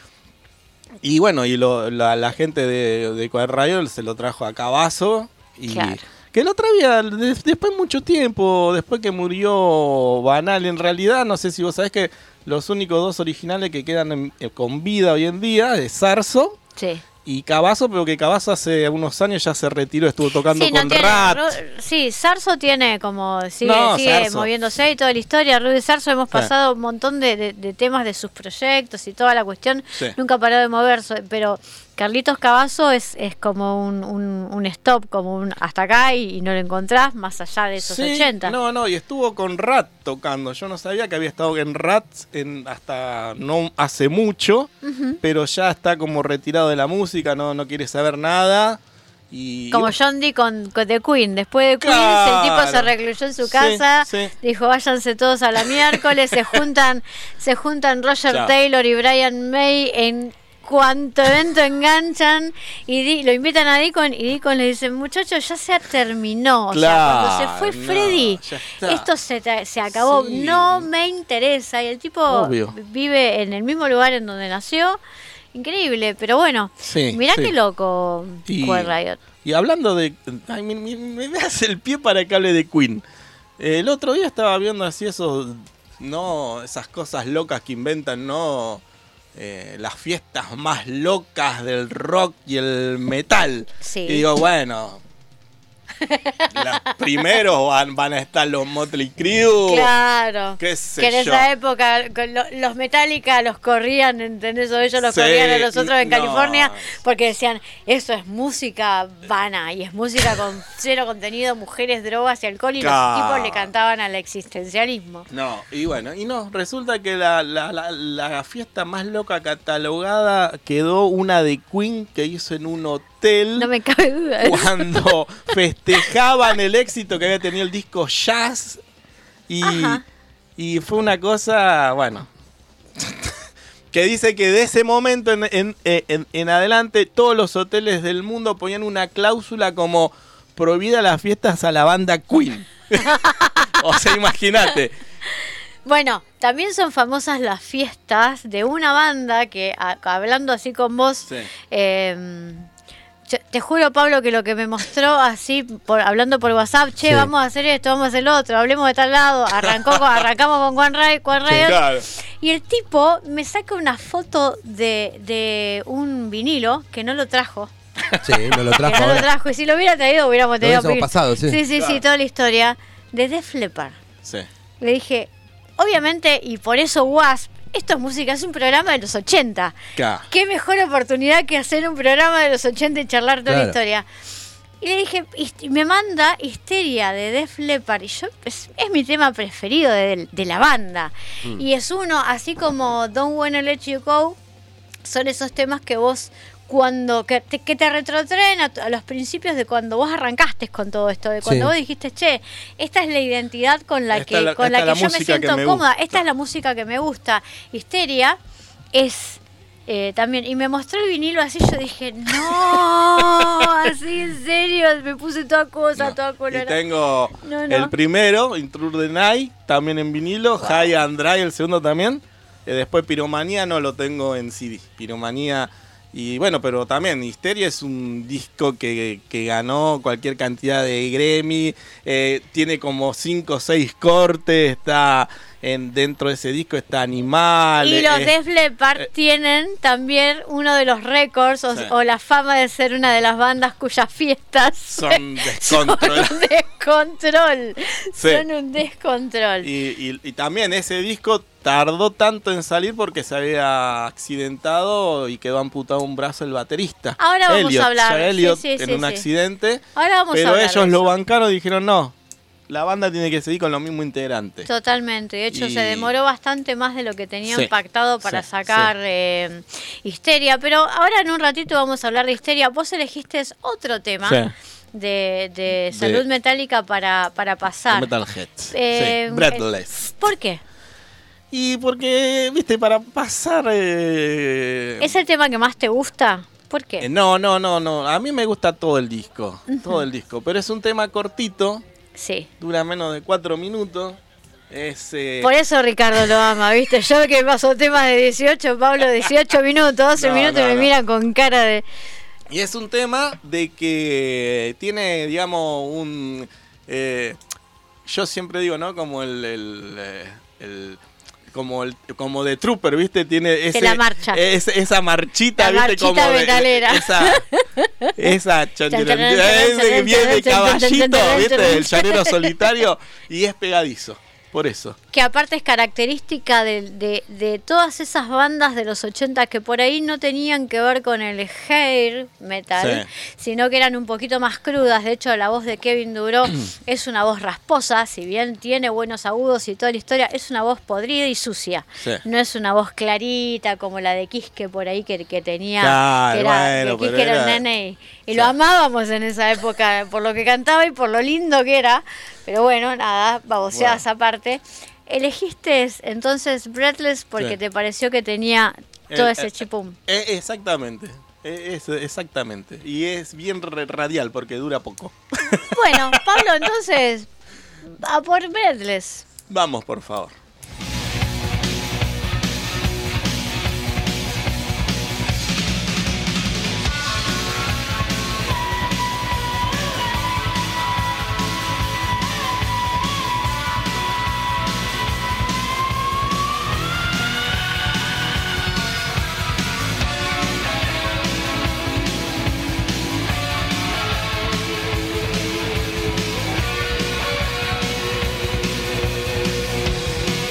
Y bueno, y lo, la, la gente de, de Quiet Riot se lo trajo a Cavazo. Y Claro. que lo traía des- después de mucho tiempo, después que murió Banal. En realidad, no sé si vos sabés que los únicos dos originales que quedan en- eh, con vida hoy en día es Sarzo Sí. y Cavazo, pero que Cavazo hace unos años ya se retiró, estuvo tocando Sí, no con tiene- Rat. Ru- sí, Sarzo tiene como, sigue, No, sigue Sarzo. moviéndose y toda la historia. Rudy Sarzo hemos Sí. pasado un montón de, de- de temas de sus proyectos y toda la cuestión. Sí. Nunca paró de moverse, pero Carlitos Cavazo es, es como un, un, un stop, como un hasta acá y, y no lo encontrás más allá de esos Sí, ochenta. No, no, y estuvo con Rat tocando. Yo no sabía que había estado en Rat en, hasta no hace mucho, pero ya está como retirado de la música, no, no quiere saber nada. Y, Como y- John Dee con, con The Queen. Después de Queen, Claro. el tipo se recluyó en su Sí, casa, sí. dijo váyanse todos a la miércoles, se juntan, se juntan Roger Chao. Taylor y Brian May en cuanto evento enganchan y Di- lo invitan a Deacon y Deacon le dice, muchachos, ya se terminó. O sea, cuando se fue Claro, no, Freddy, ya está. esto se, te- se acabó, Sí. no me interesa. Y el tipo Obvio. vive en el mismo lugar en donde nació. Increíble, pero bueno, Sí, mirá sí. qué loco Y- Quiet Riot. Y hablando de... Ay, me, me- me das el pie para que hable de Queen. El otro día estaba viendo así esos... No, esas cosas locas que inventan, ¿no? Eh, las fiestas más locas del rock y el metal. Sí. Y digo, bueno... los primeros van, van a estar los Motley Crue. Claro. qué sé que en yo. esa época con lo- los Metallica los corrían, ¿entendés? O ellos los Sí, corrían a los otros en no. California porque decían, eso es música vana y es música con cero contenido, mujeres, drogas y alcohol y Claro. los tipos le cantaban al existencialismo. No, y bueno, y no, resulta que la, la, la, la fiesta más loca catalogada quedó una de Queen que hizo en un hotel No me cabe duda. de eso. cuando festejaban el éxito que había tenido el disco Jazz y, Ajá. y fue una cosa, bueno, que dice que de ese momento en, en, en, en adelante todos los hoteles del mundo ponían una cláusula como prohibida las fiestas a la banda Queen. O sea, imagínate. Bueno, también son famosas las fiestas de una banda que, a- hablando así con vos, Sí. eh, yo- te juro, Pablo, que lo que me mostró así, por, hablando por WhatsApp, che, Sí. vamos a hacer esto, vamos a hacer lo otro, hablemos de tal lado, arrancó con- arrancamos con Juan Ray, Juan Riot, Claro. y el tipo me saca una foto de, de un vinilo que no lo trajo. Sí, no lo trajo que no lo ahora. trajo, y si lo hubiera traído, hubiéramos tenido hubiésemos pil- pasado, sí. sí, sí, Claro. sí, toda la historia de Def Leppard. Sí. Le dije, obviamente, y por eso Wasp, esto es música, es un programa de los ochenta. Claro. Qué mejor oportunidad que hacer un programa de los ochenta y charlar toda la Claro. historia. Y le dije, y me manda Histeria de Def Leppard. Y yo, es, es mi tema preferido de, de la banda. Mm. Y es uno, así como Don't Wanna Let You Go, son esos temas que vos, cuando que te, que te retrotraen a, a los principios de cuando vos arrancaste con todo esto, de cuando Sí. vos dijiste, che, esta es la identidad con la Esta que, es la- con esta la es que la yo me música que siento me cómoda, gusta. esta es la música que me gusta. Histeria es eh, también, y me mostró el vinilo así, yo dije, no, así en serio, me puse toda cosa, No. toda Y colorada. tengo No, no. el primero, Intruder the Night, también en vinilo, High and Dry, el segundo también. Eh, después Piromanía no lo tengo en C D. Piromanía, y bueno, pero también Histeria es un disco que, que ganó cualquier cantidad de Grammy. Eh, tiene como cinco o seis cortes, está en, dentro de ese disco está Animal. Y los eh, Def Leppard eh, tienen también uno de los récords o, Sí. o la fama de ser una de las bandas cuyas fiestas Son descontroladas. son descontrol. Sí. Son un descontrol. Y, y- y también ese disco tardó tanto en salir porque se había accidentado y quedó amputado un brazo el baterista. Ahora vamos Elliot, a hablar. Sir Sí, Elliot, sí, en sí, un sí. accidente. Ahora vamos a Pero hablar de ellos lo eso. bancaron y dijeron no, la banda tiene que seguir con los mismos integrantes. Totalmente, de hecho Y- se demoró bastante más de lo que tenían Sí, pactado para sí, sacar eh, Histeria, pero ahora en un ratito vamos a hablar de Histeria. Vos elegiste otro tema Sí. de, de Salud De- Metálica para, para pasar. Metalheads. Eh, sí, Breathless. ¿Por qué? Y porque, viste, para pasar... eh, ¿Es el tema que más te gusta? ¿Por qué? eh, no, no, no, no. A mí me gusta todo el disco. Todo el disco. Pero es un tema cortito. Sí. Dura menos de cuatro minutos. Es, eh, Por eso Ricardo lo ama, ¿viste? Yo que paso temas de dieciocho, Pablo, dieciocho minutos, doce No, minutos no, y me no. miran con cara de... y es un tema de que tiene, digamos, un... eh, yo siempre digo, ¿no? Como el... el, eh, el- como el como de Trooper, ¿viste? Tiene ese, la marcha. es- esa marchita, La ¿viste? marchita Como de- metalera. esa esa Chan, chan- chan, chan, ese que chan, viene chan, chan, chan, caballito, chan, ¿viste? chan. El llanero solitario y es pegadizo, por eso. Que aparte es característica de, de, de todas esas bandas de los ochenta que por ahí no tenían que ver con el hair metal, Sí. sino que eran un poquito más crudas. De hecho, la voz de Kevin Duró es una voz rasposa, si bien tiene buenos agudos y toda la historia, es una voz podrida y sucia. Sí. No es una voz clarita como la de Kiske por ahí que, que tenía, Claro, que era, bueno, que Kiske pero era un era- nene y, y Sí. lo amábamos en esa época por lo que cantaba y por lo lindo que era. Pero bueno, nada, baboseadas Bueno. aparte. Elegiste entonces Breathless porque Sí. te pareció que tenía todo El- ese eh, chipum. eh, exactamente. Eh, es- exactamente. Y es bien re- radial porque dura poco. Bueno, Pablo, entonces, a por Breathless. Vamos, por favor. Thank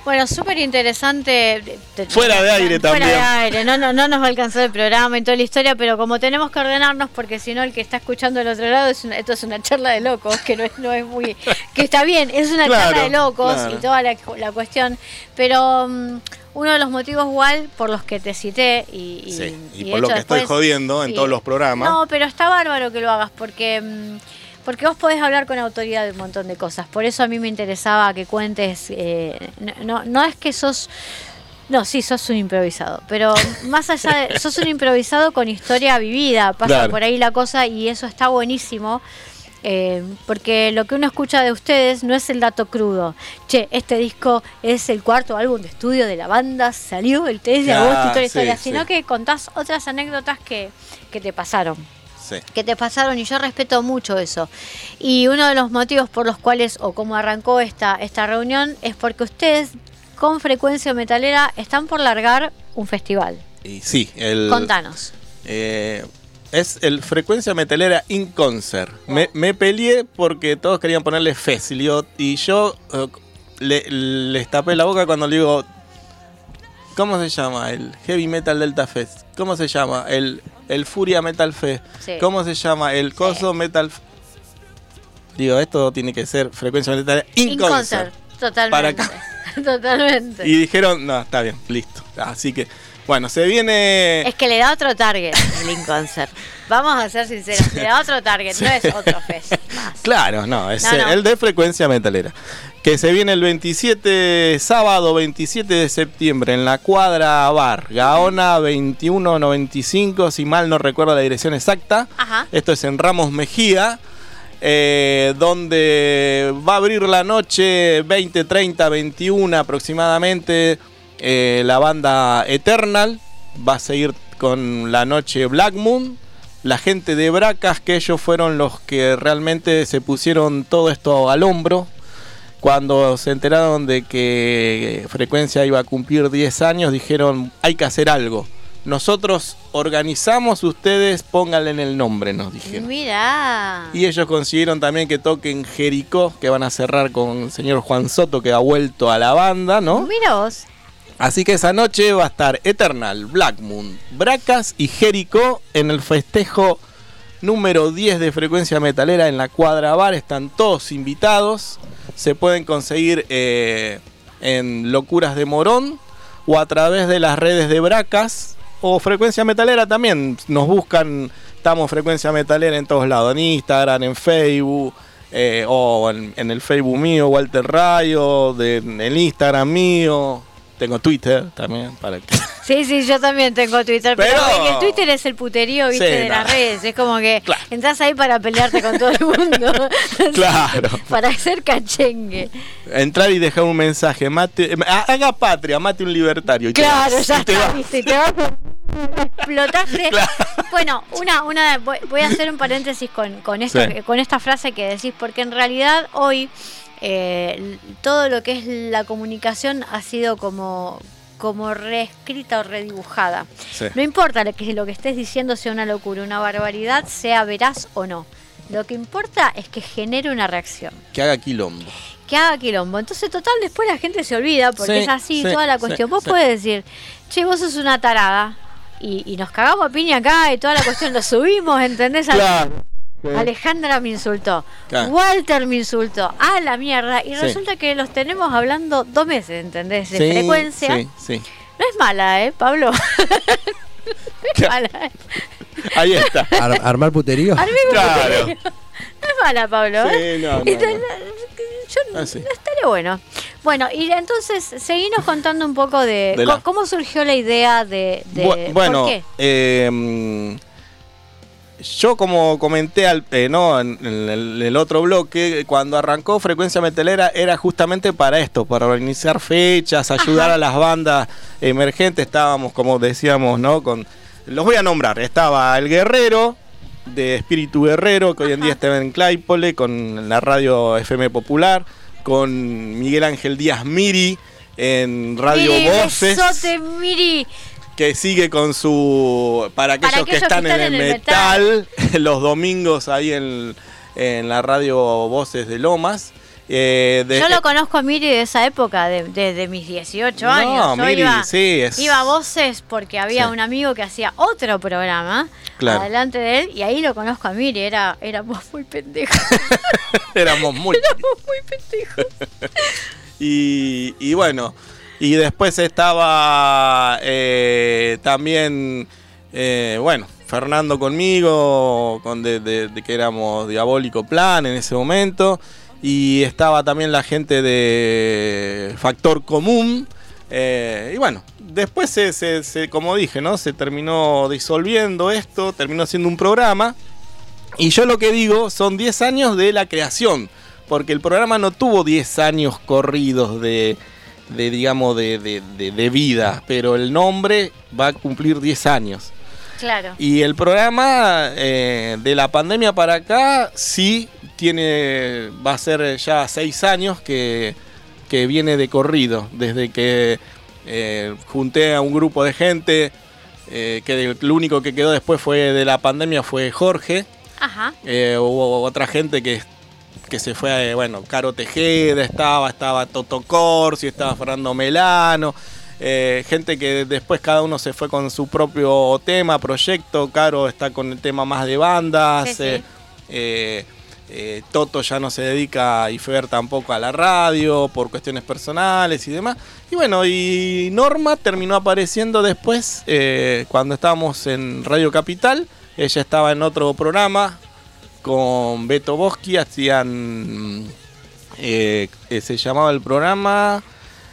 Bueno, súper interesante. Fuera de aire también. Fuera de aire, no, no, no nos va a alcanzar el programa y toda la historia, pero como tenemos que ordenarnos, porque si no el que está escuchando del otro lado, es una, esto es una charla de locos, que no es, no es muy... que está bien, es una Claro, charla de locos claro. y toda la, la cuestión, pero um, uno de los motivos igual por los que te cité y, y, Sí, y y por de lo hecho que estoy después- jodiendo en sí. todos los programas. No, pero está bárbaro que lo hagas, porque... um, Porque vos podés hablar con autoridad de un montón de cosas. Por eso a mí me interesaba que cuentes. Eh, no, no, no es que sos. No, sí, sos un improvisado. Pero más allá de. Sos un improvisado con historia vivida. Pasa Claro. por ahí la cosa y eso está buenísimo. Eh, porque lo que uno escucha de ustedes no es el dato crudo. Che, este disco es el cuarto álbum de estudio de la banda. Salió el tres de Ah, agosto y toda la sí, historia. sí. Sino que contás otras anécdotas que, que te pasaron. Sí. que te pasaron y yo respeto mucho eso. Y uno de los motivos por los cuales, o cómo arrancó esta, esta reunión, es porque ustedes con Frecuencia Metalera están por largar un festival. Y sí, el... Contanos. Eh, es el Frecuencia Metalera In Concert. Me, me peleé porque todos querían ponerle Festliot y yo eh, le, les tapé la boca cuando le digo, ¿cómo se llama? El Heavy Metal Delta Fest. ¿Cómo se llama? El, el Furia Metal Fest. Sí. ¿Cómo se llama? El Coso Metal F-. Digo, esto tiene que ser Frecuencia Metalera In, In Concert. concert, totalmente. Para acá. Totalmente. Y dijeron, no, está bien, listo. Así que, bueno, se viene... Es que le da otro target el In Concert. Vamos a ser sinceros, le da otro target, no es otro fest más. Claro, no, es No, no. el de Frecuencia Metalera. Que se viene el veintisiete, sábado veintisiete de septiembre en la Cuadra Bar, Gaona veintiuno noventa y cinco, si mal no recuerdo la dirección exacta. Ajá. Esto es en Ramos Mejía, eh, donde va a abrir la noche veinte, treinta, veintiuno aproximadamente eh, la banda Eternal. Va a seguir con la noche Black Moon. La gente de Bracas, que ellos fueron los que realmente se pusieron todo esto al hombro. Cuando se enteraron de que Frecuencia iba a cumplir diez años, dijeron, hay que hacer algo. Nosotros organizamos, ustedes pónganle en el nombre, nos dijeron. Mirá. Y ellos consiguieron también que toquen Jericó, que van a cerrar con el señor Juan Soto, que ha vuelto a la banda, ¿no? Mira vos. Así que esa noche va a estar Eternal, Black Moon, Bracas y Jericó en el festejo número diez de Frecuencia Metalera en la Cuadra Bar. Están todos invitados. Se pueden conseguir eh, en Locuras de Morón o a través de las redes de Bracas o Frecuencia Metalera también. Nos buscan, estamos Frecuencia Metalera en todos lados, en Instagram, en Facebook. Eh, o en, en el Facebook mío, Walter Rayo, de, en el Instagram mío. Tengo Twitter también para que... Sí, sí, yo también tengo Twitter, pero, Pero- el Twitter es el puterío, viste, Sí, de no. las redes. Es como que Claro. entras ahí para pelearte con todo el mundo. Claro. Para hacer cachengue. Entrar y dejar un mensaje, mate, haga patria, mate un libertario. Y te Claro, vas, ya y te está, vas. viste, y te vas a- explotaste. Claro. Bueno, una, una voy, voy a hacer un paréntesis con, con, esto, Sí. con esta frase que decís, porque en realidad hoy eh, todo lo que es la comunicación ha sido como, como reescrita o redibujada. Sí. No importa lo que lo que estés diciendo sea una locura, una barbaridad, sea veraz o no. Lo que importa es que genere una reacción, Que haga quilombo. que haga quilombo. Entonces, total, después la gente se olvida porque Sí, es así sí, toda la sí, cuestión. Vos sí. podés decir, che, vos sos una tarada y, y nos cagamos a piña acá y toda la cuestión lo subimos, ¿entendés? Claro. Alejandra me insultó, Claro. Walter me insultó, a la mierda. Y Sí. resulta que los tenemos hablando dos meses, ¿entendés? De Sí, frecuencia. Sí, sí. No es mala, ¿eh, Pablo? No es mala, ¿eh? Ahí está. Ar- armar puterío. Armemos Claro. puterío. No es mala, Pablo, ¿eh? Sí, no, no, Y te- no. Yo Ah, sí. no estaría bueno. Bueno, y entonces seguinos contando un poco de, De co- la- cómo surgió la idea de, de Bu- bueno, ¿por qué? eh, mm, yo como comenté al, eh, no, en, en el, el otro bloque, cuando arrancó Frecuencia Metalera era justamente para esto, para organizar fechas, ayudar Ajá. a las bandas emergentes. Estábamos, como decíamos, ¿no? Con, los voy a nombrar. Estaba El Guerrero, de Espíritu Guerrero, que hoy en Ajá. día está en Claypole, con la radio F M Popular, con Miguel Ángel Díaz Miri en Radio Miri, Voces, besote, Miri. que sigue con su... Para aquellos, Para que están en el, metal, los domingos ahí en, en la radio Voces de Lomas. Eh, de, Yo lo conozco a Miri de esa época, de, de, de mis dieciocho no, años. Yo Miri, iba, sí, es... iba a Voces porque había Sí. un amigo que hacía otro programa Claro. adelante de él, y ahí lo conozco a Miri. Era, éramos muy pendejos. Éramos muy... éramos muy pendejos. y, y bueno, y después estaba eh, también, eh, bueno, Fernando conmigo, con de, de, de que éramos Diabólico Plan en ese momento. Y estaba también la gente de Factor Común. Eh, y bueno, después, se, se, se, como dije, ¿no? Se terminó disolviendo esto, terminó siendo un programa. Y yo lo que digo son diez años de la creación, porque el programa no tuvo diez años corridos de, de digamos, de, de, de, de vida, pero el nombre va a cumplir diez años. Claro. Y el programa eh, de la pandemia para acá sí tiene, va a ser ya seis años que, que viene de corrido, desde que eh, junté a un grupo de gente, eh, que lo único que quedó después fue de la pandemia fue Jorge. Ajá. Eh, hubo otra gente que, que se fue, eh, bueno, Caro Tejeda estaba, estaba Toto Corsi, estaba Fernando Melano. Eh, gente que después cada uno se fue con su propio tema, proyecto. Caro está con el tema más de bandas. Sí, sí. Eh, eh, eh, Toto ya no se dedica, y Fer tampoco, a la radio por cuestiones personales y demás. Y bueno, y Norma terminó apareciendo después eh, cuando estábamos en Radio Capital. Ella estaba en otro programa con Beto Boschi, hacían, eh, eh, se llamaba el programa...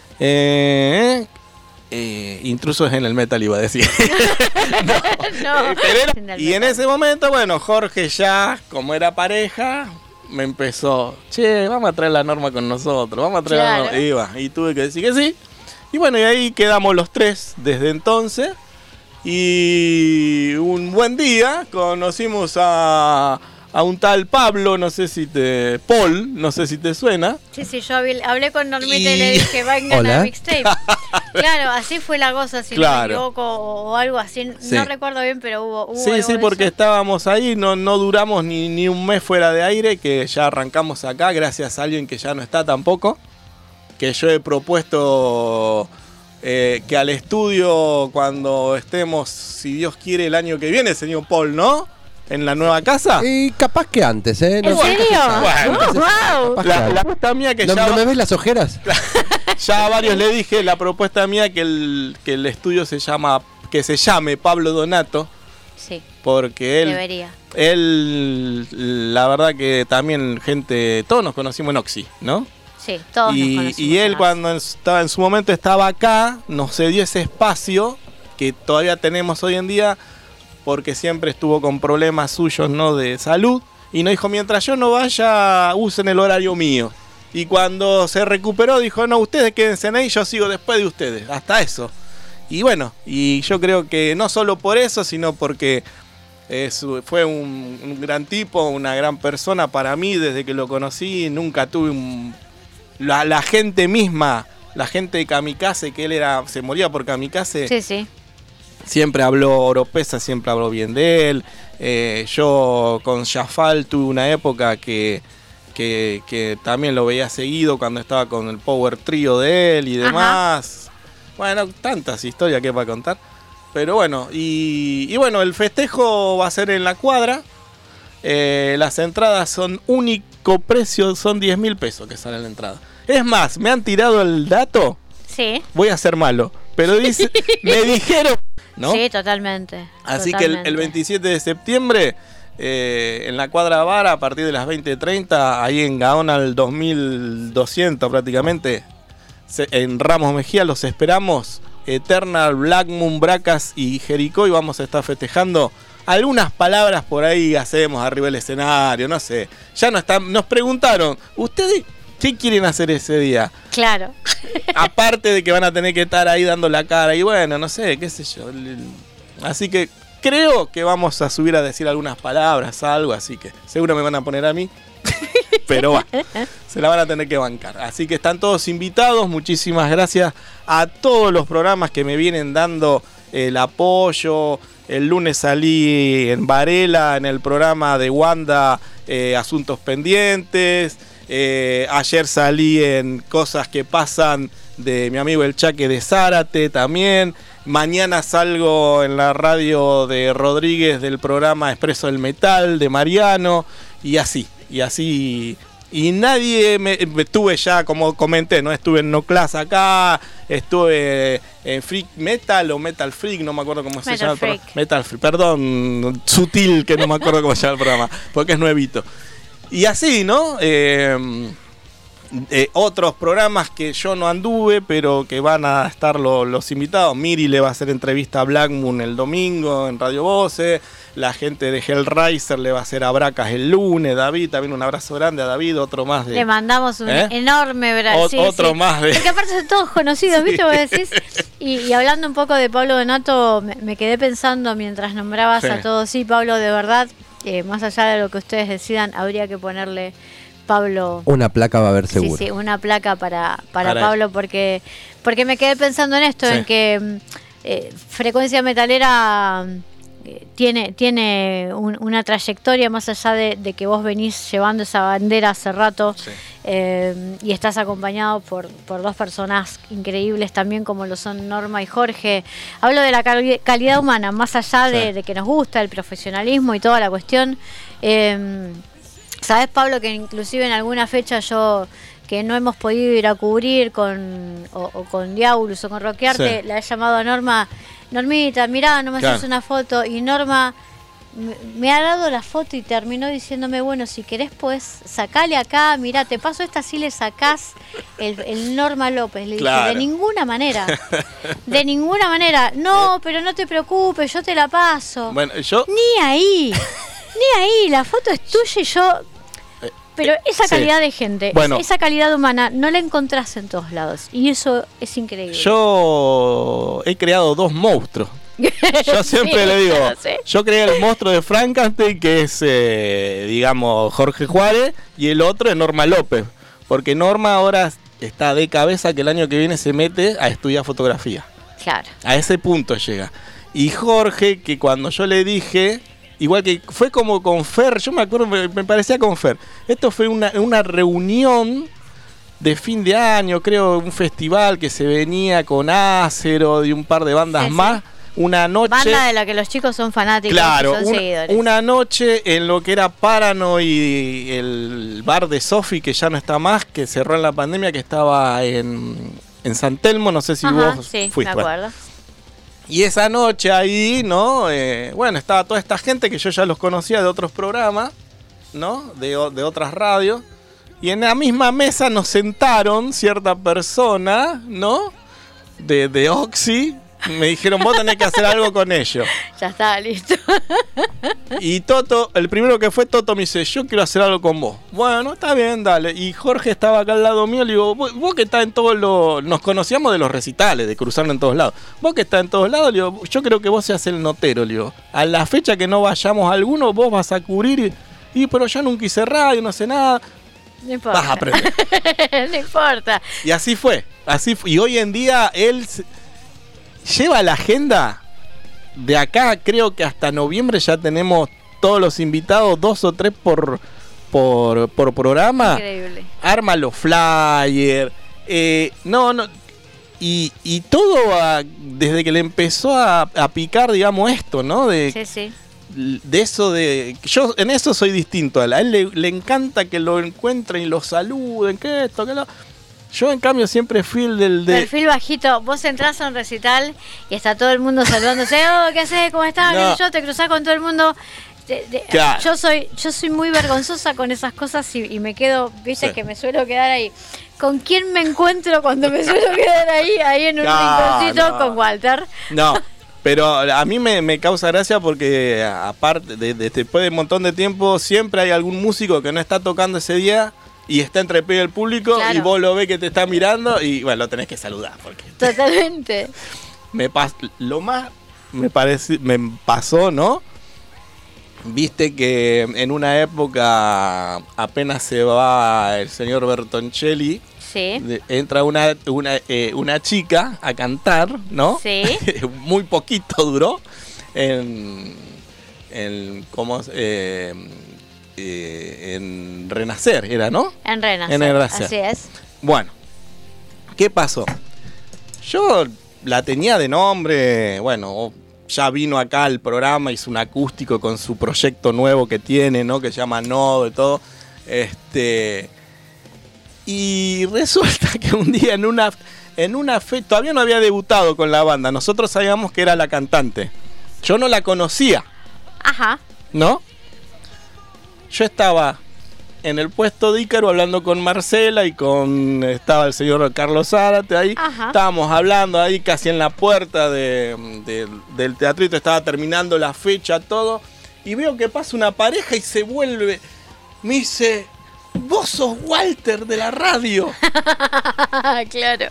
Eh, Eh, intrusos en el metal, iba a decir. no, No. eh, pero era- y en ese momento, bueno, Jorge ya, como era pareja, me empezó, che, vamos a traer la Norma con nosotros, vamos a traer Claro. la Norma. Y iba, y tuve que decir que sí. Y bueno, y ahí quedamos los tres desde entonces. Y un buen día conocimos a, a un tal Pablo, no sé si te... Paul, no sé si te suena. Sí, sí, yo hablé, hablé con Normita y... Y- le dije, vengan Hola. al mixtape. Claro, así fue la cosa, si no Claro. me equivoco, o, o algo así. Sí. No recuerdo bien, pero hubo, hubo Sí, algo sí, de porque eso. estábamos ahí, no, no duramos ni, ni un mes fuera de aire, que ya arrancamos acá gracias a alguien que ya no está tampoco, que yo he propuesto eh, que al estudio, cuando estemos, si Dios quiere, el año que viene, señor Paul, ¿no? En la nueva casa. Y capaz que antes, ¿eh? ¿En No sé. serio? Bueno. ¡Wow! Capaz La, que la antes. propuesta mía que ¿No, ya, no me ves las ojeras? ya a varios le dije, la propuesta mía que el, que el estudio se llama, que se llame Pablo Donato, Sí, porque él... debería. Él, la verdad que también gente, todos nos conocimos en Oxy, ¿no? Sí, todos nos Y, conocimos y él en cuando estaba en su momento estaba acá, nos cedió ese espacio que todavía tenemos hoy en día, porque siempre estuvo con problemas suyos, ¿no? De salud, y nos dijo, mientras yo no vaya, usen el horario mío. Y cuando se recuperó dijo, no, ustedes quédense ahí, yo sigo después de ustedes, hasta eso. Y bueno, y yo creo que no solo por eso, sino porque es, fue un, un gran tipo, una gran persona para mí desde que lo conocí. Nunca tuve un... La, la gente misma, la gente de Kamikaze, que él era se moría por Kamikaze, Sí, sí. siempre habló Oropesa, siempre habló bien de él. Eh, yo con Jafal tuve una época que, que, que también lo veía seguido cuando estaba con el Power Trio de él y demás. Bueno, tantas historias que para contar. Pero bueno, y, y bueno, el festejo va a ser en la cuadra. Eh, las entradas son único precio, son diez mil pesos que sale la entrada. Es más, me han tirado el dato, Sí, voy a ser malo, pero dice, me dijeron, ¿no? sí, totalmente. Así que el, totalmente. el veintisiete de septiembre, eh, en la cuadra Vara, a partir de las veinte treinta, ahí en Gaona al dos mil doscientos prácticamente, se- en Ramos Mejía, los esperamos. Eternal, Black Moon, Bracas y Jericó, y vamos a estar festejando. Algunas palabras por ahí hacemos arriba del escenario, no sé. Ya no están, nos preguntaron, ¿ustedes qué quieren hacer ese día? Claro. Aparte de que van a tener que estar ahí dando la cara y bueno, no sé, qué sé yo. Así que creo que vamos a subir a decir algunas palabras, algo, así que seguro me van a poner a mí. Pero va, se la van a tener que bancar. Así que están todos invitados. Muchísimas gracias a todos los programas que me vienen dando el apoyo. El lunes salí en Varela en el programa de Wanda, eh, Asuntos Pendientes. Eh, ayer salí en Cosas que Pasan de mi amigo El Chaque de Zárate también. Mañana salgo en la radio de Rodríguez del programa Expreso del Metal de Mariano. Y así, y así. Y nadie me, me estuve ya, como comenté, ¿no? Estuve en No Class acá, estuve en Freak Metal o Metal Freak, no me acuerdo cómo se Metal llama el Freak. programa. Metal Freak, perdón, sutil que no me acuerdo cómo se llama el programa, porque es nuevito. Y así, ¿no? Eh, eh, otros programas que yo no anduve, pero que van a estar lo, los invitados. Miri le va a hacer entrevista a Black Moon el domingo en Radio Voce. La gente de Hellraiser le va a hacer a Bracas el lunes. David, también un abrazo grande a David, otro más de... Le mandamos un ¿Eh? enorme abrazo. O- Sí, otro sí. más de... Porque aparte son todos conocidos, Sí. ¿viste? Vos decís. Y, y hablando un poco de Pablo Donato, me, me quedé pensando mientras nombrabas Sí. a todos. Sí, Pablo, de verdad, eh, más allá de lo que ustedes decidan, habría que ponerle Pablo... Una placa va a haber seguro. Sí, sí, una placa para, para Para Pablo, porque, porque me quedé pensando en esto, Sí. en que mm, eh, Frecuencia Metalera eh, tiene, tiene un- una trayectoria más allá de, de que vos venís llevando esa bandera hace rato. Sí. Eh, y estás acompañado por, por dos personas increíbles también como lo son Norma y Jorge. Hablo de la cali- calidad humana, más allá de, Sí. de que nos gusta el profesionalismo y toda la cuestión. Eh, Sabés, Pablo, que inclusive en alguna fecha yo que no hemos podido ir a cubrir con o, o con Diabolus o con Rockearte, Sí. le he llamado a Norma, Normita, mirá, no me Claro. haces una foto, y Norma me, me ha dado la foto y terminó diciéndome, bueno, si querés pues sacale acá, mirá, te paso esta, si le sacás el, el Norma López. Le Claro. dije, de ninguna manera, de ninguna manera, no, pero no te preocupes, yo te la paso. Bueno, yo... Ni ahí, ni ahí, la foto es tuya y yo... Pero esa sí. calidad de gente, Bueno. esa calidad humana, no la encontrás en todos lados. Y eso es increíble. Yo he creado dos monstruos. Yo siempre Sí, le digo, ya lo sé. yo creé el monstruo de Frankenstein, que es, eh, digamos, Jorge Juárez, y el otro es Norma López. Porque Norma ahora está de cabeza que el año que viene se mete a estudiar fotografía. Claro. A ese punto llega. Y Jorge, que cuando yo le dije, igual que fue como con Fer, yo me acuerdo, me, me parecía con Fer. Esto fue una, una reunión de fin de año, creo, un festival que se venía con Acero y un par de bandas Sí, sí. más. Una noche. Banda de la que los chicos son fanáticos Claro, y son una, seguidores. una noche en lo que era Parano y el bar de Sofi, que ya no está más, que cerró en la pandemia, que estaba en, en San Telmo, no sé si Ajá, vos sí, fuiste. me Bueno, acuerdo. y esa noche ahí, ¿no? Eh, bueno, estaba toda esta gente que yo ya los conocía de otros programas, ¿no? De, o- de otras radios. Y en la misma mesa nos sentaron cierta persona, ¿no? De, de Oxy. Me dijeron, vos tenés que hacer algo con ellos. Ya está, listo. Y Toto, el primero que fue Toto me dice, yo quiero hacer algo con vos. Bueno, está bien, dale. Y Jorge estaba acá al lado mío, le digo, vos, vos que estás en todos los... Nos conocíamos de los recitales, de cruzarnos en todos lados. Vos que estás en todos lados, le digo, yo creo que vos seas el notero, le digo. A la fecha que no vayamos a alguno, vos vas a cubrir y... y pero yo nunca hice radio, no sé nada. No importa. Vas a aprender. No importa. Y así fue, así fue. Y hoy en día él se- lleva la agenda de acá, creo que hasta noviembre ya tenemos todos los invitados, dos o tres por, por, por programa. Increíble. Arma los flyers. Eh, no, no. Y, y todo a- desde que le empezó a, a picar, digamos, esto, ¿no? De, Sí, sí. de eso de... Yo en eso soy distinto a él. A él le, le encanta que lo encuentren y lo saluden, que esto, que lo... Yo en cambio siempre fui el del... De... Perfil bajito, vos entrás a un recital y está todo el mundo saludándose, oh, ¿qué haces? ¿Cómo estás? No. ¿Qué sé yo? Te cruzás con todo el mundo. De- de- Claro. Yo soy yo soy muy vergonzosa con esas cosas y, y me quedo, viste, Sí. que me suelo quedar ahí. ¿Con quién me encuentro cuando me suelo quedar ahí? Ahí en un No, rinconcito no. con Walter. No, pero a mí me, me causa gracia porque aparte de, de- después de un montón de tiempo siempre hay algún músico que no está tocando ese día y está entre pedo del público Claro. y vos lo ves que te está mirando y bueno, lo tenés que saludar porque Totalmente. me pas lo más me parece me pasó, ¿no? Viste que en una época apenas se va el señor Bertoncelli, Sí. de- entra una una, eh, una chica a cantar, ¿no? Sí. Muy poquito duró en, en ¿cómo? Eh, eh, en Renacer, ¿era, no? En Renacer, En Renacer. así es. Bueno, ¿qué pasó? Yo la tenía de nombre, bueno, ya vino acá al programa, hizo un acústico con su proyecto nuevo que tiene, ¿no? Que se llama Nodo y todo. Este, y resulta que un día en una, en una fe, todavía no había debutado con la banda, nosotros sabíamos que era la cantante. Yo no la conocía, Ajá. ¿no? Yo estaba en el puesto de Ícaro hablando con Marcela y con estaba el señor Carlos Zárate ahí. Ajá. Estábamos hablando ahí casi en la puerta de, de, del teatrito, estaba terminando la fecha, todo. Y veo que pasa una pareja y se vuelve, me dice, vos sos Walter de la radio. Claro.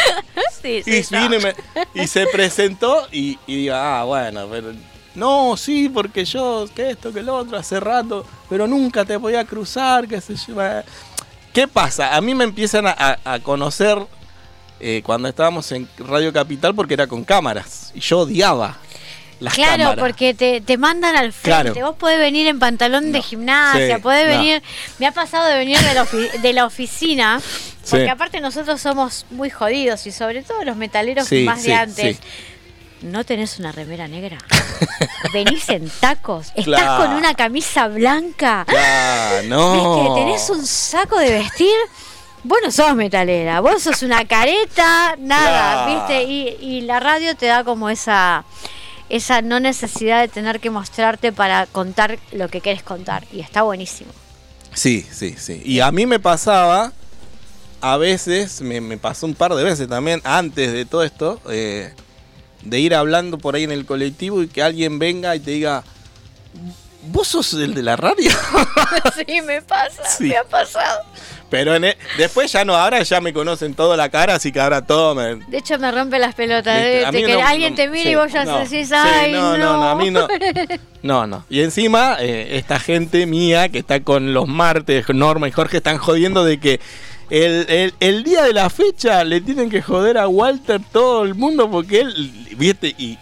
Sí, sí. Y, está. vine, me- y se presentó y, y digo, ah, bueno, pero no, sí, porque yo, que esto, que lo otro, hace rato, pero nunca te podía cruzar, qué sé yo. ¿Qué pasa? A mí me empiezan a, a- a conocer eh, cuando estábamos en Radio Capital porque era con cámaras y yo odiaba las Claro, cámaras. porque te, te mandan al frente. Claro. Vos podés venir en pantalón de No. gimnasia, Sí, podés no. venir. Me ha pasado de venir de la, ofi- de la oficina, porque Sí. aparte nosotros somos muy jodidos y sobre todo los metaleros Sí, más sí, de antes. sí. ¿No tenés una remera negra? ¿Venís en tacos? ¿Estás Claro. con una camisa blanca? Ah, no. ¿Viste? ¿Tenés un saco de vestir? Vos no sos metalera, vos sos una careta, nada, Claro. ¿viste? Y, y la radio te da como esa, esa no necesidad de tener que mostrarte para contar lo que querés contar. Y está buenísimo. Sí, sí, sí. Y a mí me pasaba, a veces, me, me pasó un par de veces también, antes de todo esto, eh, de ir hablando por ahí en el colectivo y que alguien venga y te diga, ¿vos sos el de la radio? Sí, me pasa, Sí. me ha pasado. Pero en e- después ya no, ahora ya me conocen toda la cara, así que ahora todo me... De hecho, me rompe las pelotas. ¿Viste? De, A de mí que no- alguien no- te mire sí, y vos ya no. decís, Sí, ay, no, no. no, no, a mí no. No, no. Y encima, eh, esta gente mía que está con los martes, Norma y Jorge, están jodiendo de que el, el, el día de la fecha le tienen que joder a Walter todo el mundo porque él, viste, y...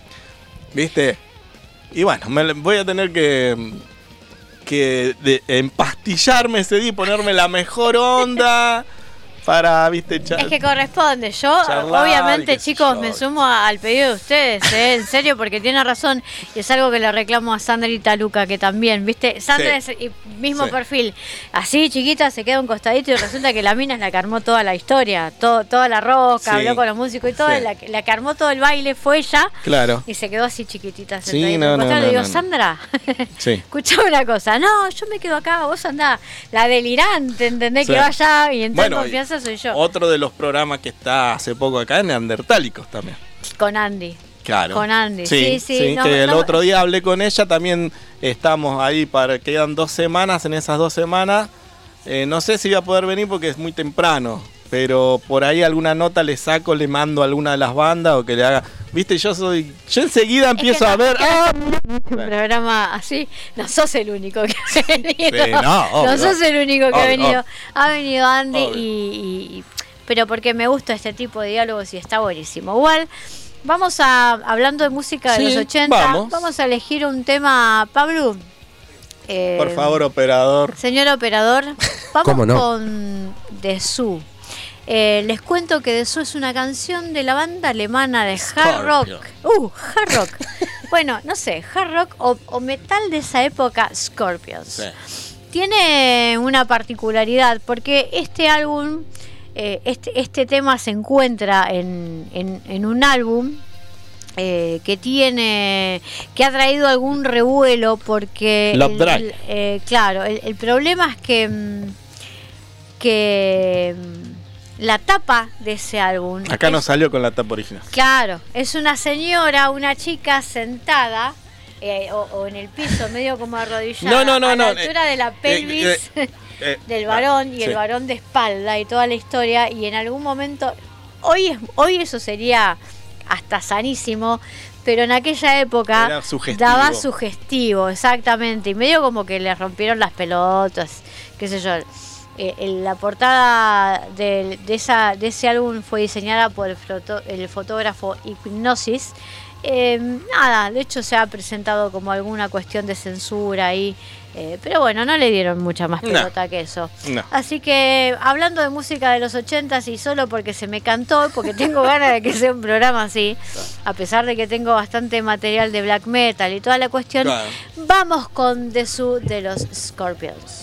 Viste, y bueno, me voy a tener que... que de, empastillarme ese día y ponerme la mejor onda para, viste, cha- Es que corresponde. Yo, charlar y obviamente, qué sé chicos, yo. me sumo a- al pedido de ustedes, ¿eh? En serio, porque tiene razón. Y es algo que le reclamo a Sandra y Taluca, que también, ¿viste? Sandra Sí. es el mismo Sí. perfil. Así, chiquita, se queda un costadito y resulta que la mina es la que armó toda la historia, todo, toda la rosca, Sí. habló con los músicos y todo. Sí. La, que- la que armó todo el baile fue ella. Claro. Y se quedó así chiquitita. Sí, sentadita en no, un no, costado. no, Le digo, no, no. Sandra, Sí. escuchame una cosa. No, yo me quedo acá, vos andá. La delirante, ¿entendés? Sí. Que vaya y entonces Bueno, confianza soy yo. Otro de los programas que está hace poco acá, Neandertálicos también. Con Andy. Claro. Con Andy, sí, sí, no, que el no- otro día hablé con ella, también estamos ahí para, quedan dos semanas, en esas dos semanas, eh, no sé si voy a poder venir porque es muy temprano, pero por ahí alguna nota le saco, le mando a alguna de las bandas o que le haga, viste, yo soy, yo enseguida empiezo no, a ver, es que ah, Un programa así, no sos el único que ha venido. Sí, no, obvio. sos el único que ha Obvio, venido. obvio. Ha venido Andy Obvio. y, y- y- pero porque me gusta este tipo de diálogos y está buenísimo. Igual, vamos a, hablando de música de Sí, los ochenta, vamos. vamos a elegir un tema, Pablo. eh, por favor, operador. Señor operador, vamos ¿Cómo no? con Dessous. Eh, les cuento que Dessous es una canción de la banda alemana de hard rock. Scorpion. Uh, hard rock. Bueno, no sé, hard rock o, o metal de esa época, Scorpions. Sí. Tiene una particularidad porque este álbum, eh, este, este tema se encuentra en, en- en un álbum eh, que tiene, que ha traído algún revuelo porque, Love el- Drive. el, eh, claro, el, el problema es que mm, que mm, la tapa de ese álbum Acá es- no salió con la tapa original. Claro, es una señora, una chica sentada eh, o, o en el piso, medio como arrodillada, No, no, no, a la no, altura eh, de la pelvis eh, eh, del ah, varón y sí. el varón de espalda y toda la historia. Y en algún momento, hoy, es, hoy eso sería hasta sanísimo, pero en aquella época Era sugestivo. daba sugestivo, exactamente. Y medio como que le rompieron las pelotas, qué sé yo. Eh, el- la portada de, de, esa, de ese álbum fue diseñada por el, foto- el fotógrafo Hipnosis Eh, nada, de hecho se ha presentado como alguna cuestión de censura ahí, eh, pero bueno, no le dieron mucha más pelota No. que eso. No. Así que hablando de música de los ochentas y solo porque se me cantó, porque tengo ganas de que sea un programa así, a pesar de que tengo bastante material de black metal y toda la cuestión, Claro. vamos con The Zoo de los Scorpions.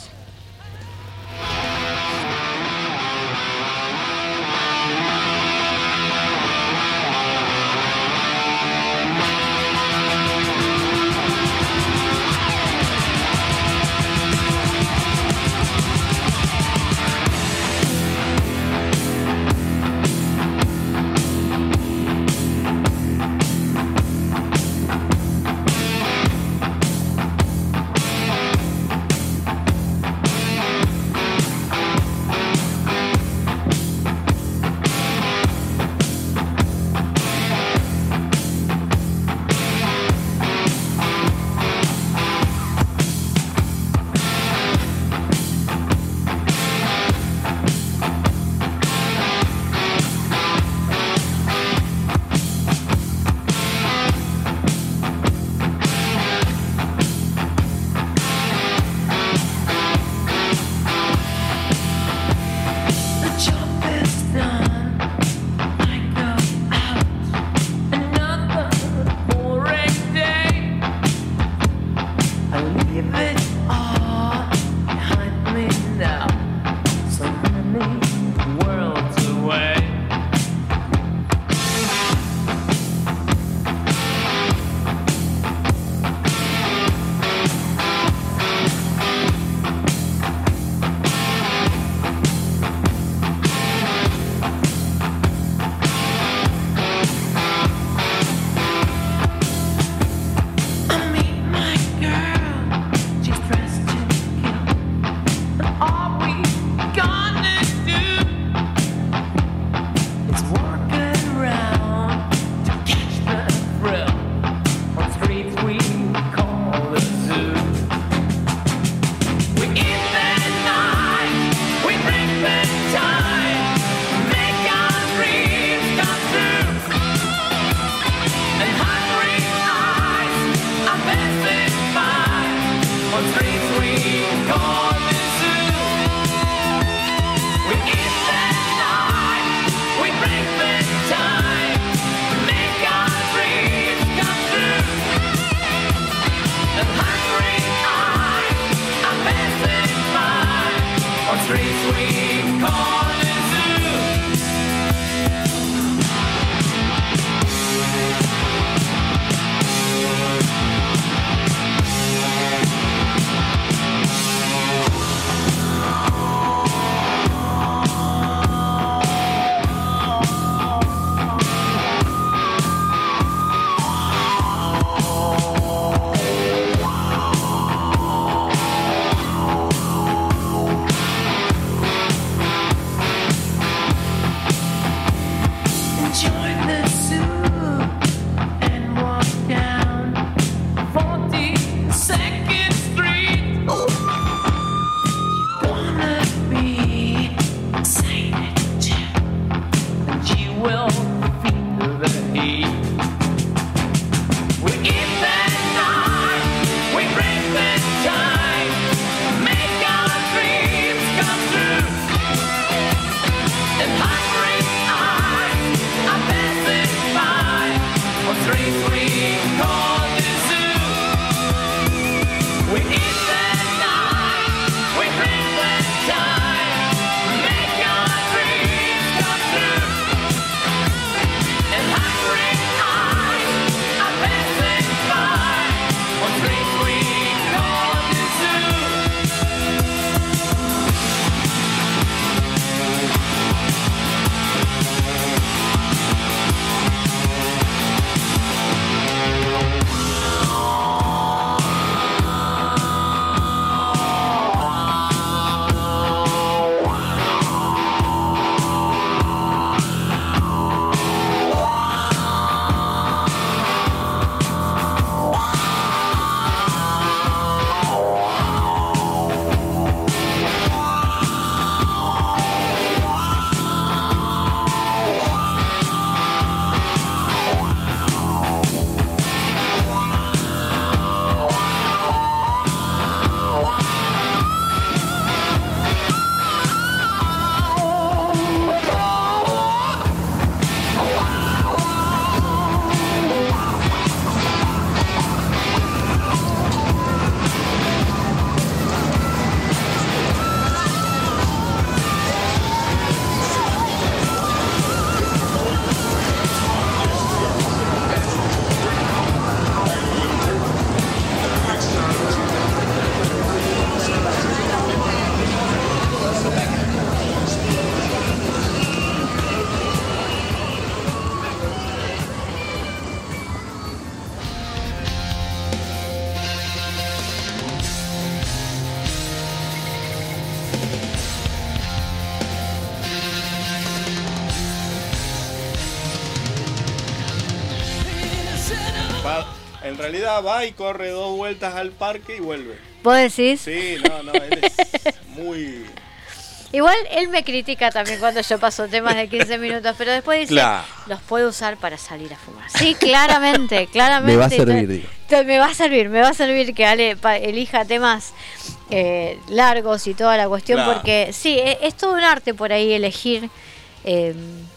En realidad va y corre dos vueltas al parque y vuelve. ¿Vos decís? Sí, no, no, él es muy... Igual él me critica también cuando yo paso temas de quince minutos, pero después dice, Claro. los puedo usar para salir a fumar. Sí, claramente, claramente. Me va a servir, digo. Te- Me va a servir, me va a servir que Ale pa- elija temas eh, largos y toda la cuestión, Claro. porque sí, es, es todo un arte por ahí elegir. eh,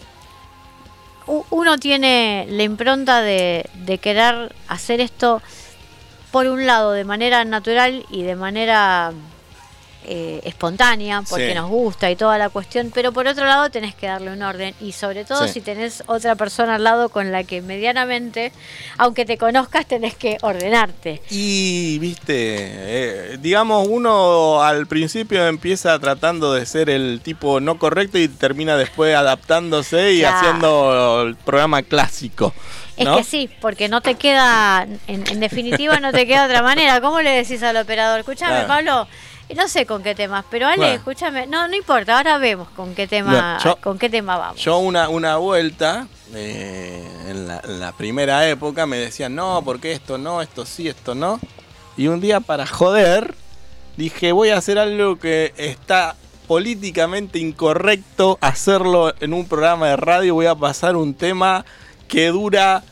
u- uno tiene la impronta de, de querer hacer esto, por un lado, de manera natural y de manera eh, espontánea, porque Sí. nos gusta y toda la cuestión, pero por otro lado tenés que darle un orden, y sobre todo Sí. si tenés otra persona al lado con la que medianamente, aunque te conozcas, tenés que ordenarte. Y, viste, eh, digamos, uno al principio empieza tratando de ser el tipo no correcto y termina después adaptándose y Claro. haciendo el programa clásico. Es ¿no? que sí, porque no te queda, en, en definitiva no te queda otra manera. ¿Cómo le decís al operador? Escúchame, Claro. Pablo, y no sé con qué temas, pero Ale, Claro. escúchame, no, no importa, ahora vemos con qué tema, No, yo- con qué tema vamos. Yo una, una vuelta, eh, en, la, en la primera época, me decían, no, porque esto no, esto sí, esto no. Y un día, para joder, dije, voy a hacer algo que está políticamente incorrecto hacerlo en un programa de radio. Voy a pasar un tema que dura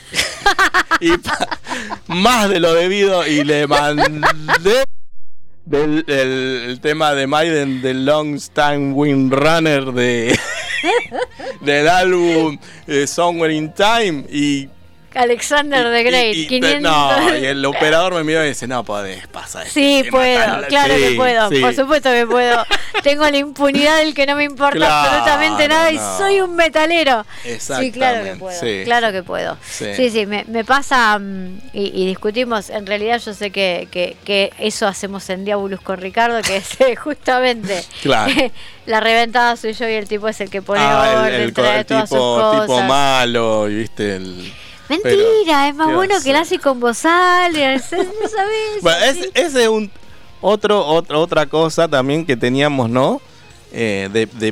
y pa- más de lo debido, y le mandé del, el, el tema de Maiden, The Long Time Windrunner de del álbum eh, Somewhere in Time, y Alexander the Great, y- y- quinientos. no, y el operador me miró y dice, no podés pasar este Sí, tema puedo, tan- claro sí, que puedo, sí. por supuesto que puedo. Tengo la impunidad del que no me importa Claro, absolutamente nada y no. soy un metalero. Sí, Exactamente, claro que puedo, sí. claro que puedo. Sí. Sí, sí, me, me pasa mm, y, y discutimos, en realidad yo sé que, que, que eso hacemos en Diabolus con Ricardo, que es eh, justamente Claro. la reventada soy yo y el tipo es el que pone Ah, orden, el, el, trae el todas sus tipo, cosas. tipo malo, y viste el... Mentira, pero, es más ¿qué bueno va a que la hacer? hace con vosales, no sabés. Bueno, así. es- ese es un otro, otro otra cosa también que teníamos, ¿no? Eh, de, de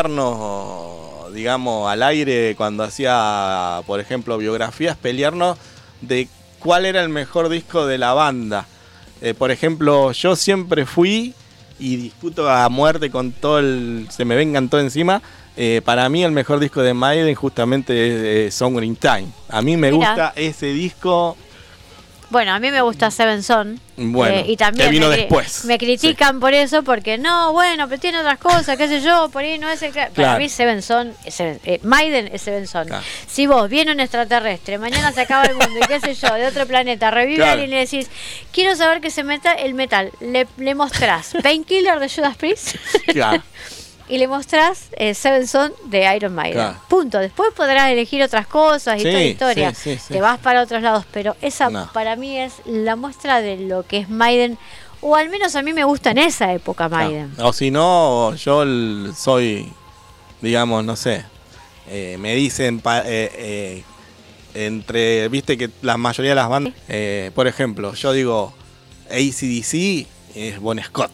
pelearnos, digamos, al aire cuando hacía, por ejemplo, biografías, pelearnos de cuál era el mejor disco de la banda. Eh, por ejemplo, yo siempre fui y discuto a muerte con todo el... se me vengan todo encima. Eh, para mí el mejor disco de Maiden justamente es eh, Somewhere in Time. A mí me Mira. gusta ese disco. Bueno, a mí me gusta Seven Son. Bueno, eh, y también que vino me, cri- después. me critican por eso, porque no, bueno, pero tiene otras cosas, qué sé yo, por ahí no es el que... Para Claro. mí Seven Son, es Seven- eh, Maiden es Seven Son. Claro. Si vos viene un extraterrestre, mañana se acaba el mundo y qué sé yo, de otro planeta, revive Claro. a alguien y le decís, quiero saber que se meta el metal, le, le mostrás Painkiller de Judas Priest. Claro. Y le mostrás eh, Seven Son de Iron Maiden. Claro. Punto. Después podrás elegir otras cosas y Sí, toda la historia. sí, sí, sí. Te vas para otros lados, pero esa No. para mí es la muestra de lo que es Maiden, o al menos a mí me gusta en esa época Maiden. No. O si no, yo el- soy, digamos, no sé, eh, me dicen, pa- eh, eh, entre, viste que la mayoría de las bandas, eh, por ejemplo, yo digo, A C D C es Bon Scott.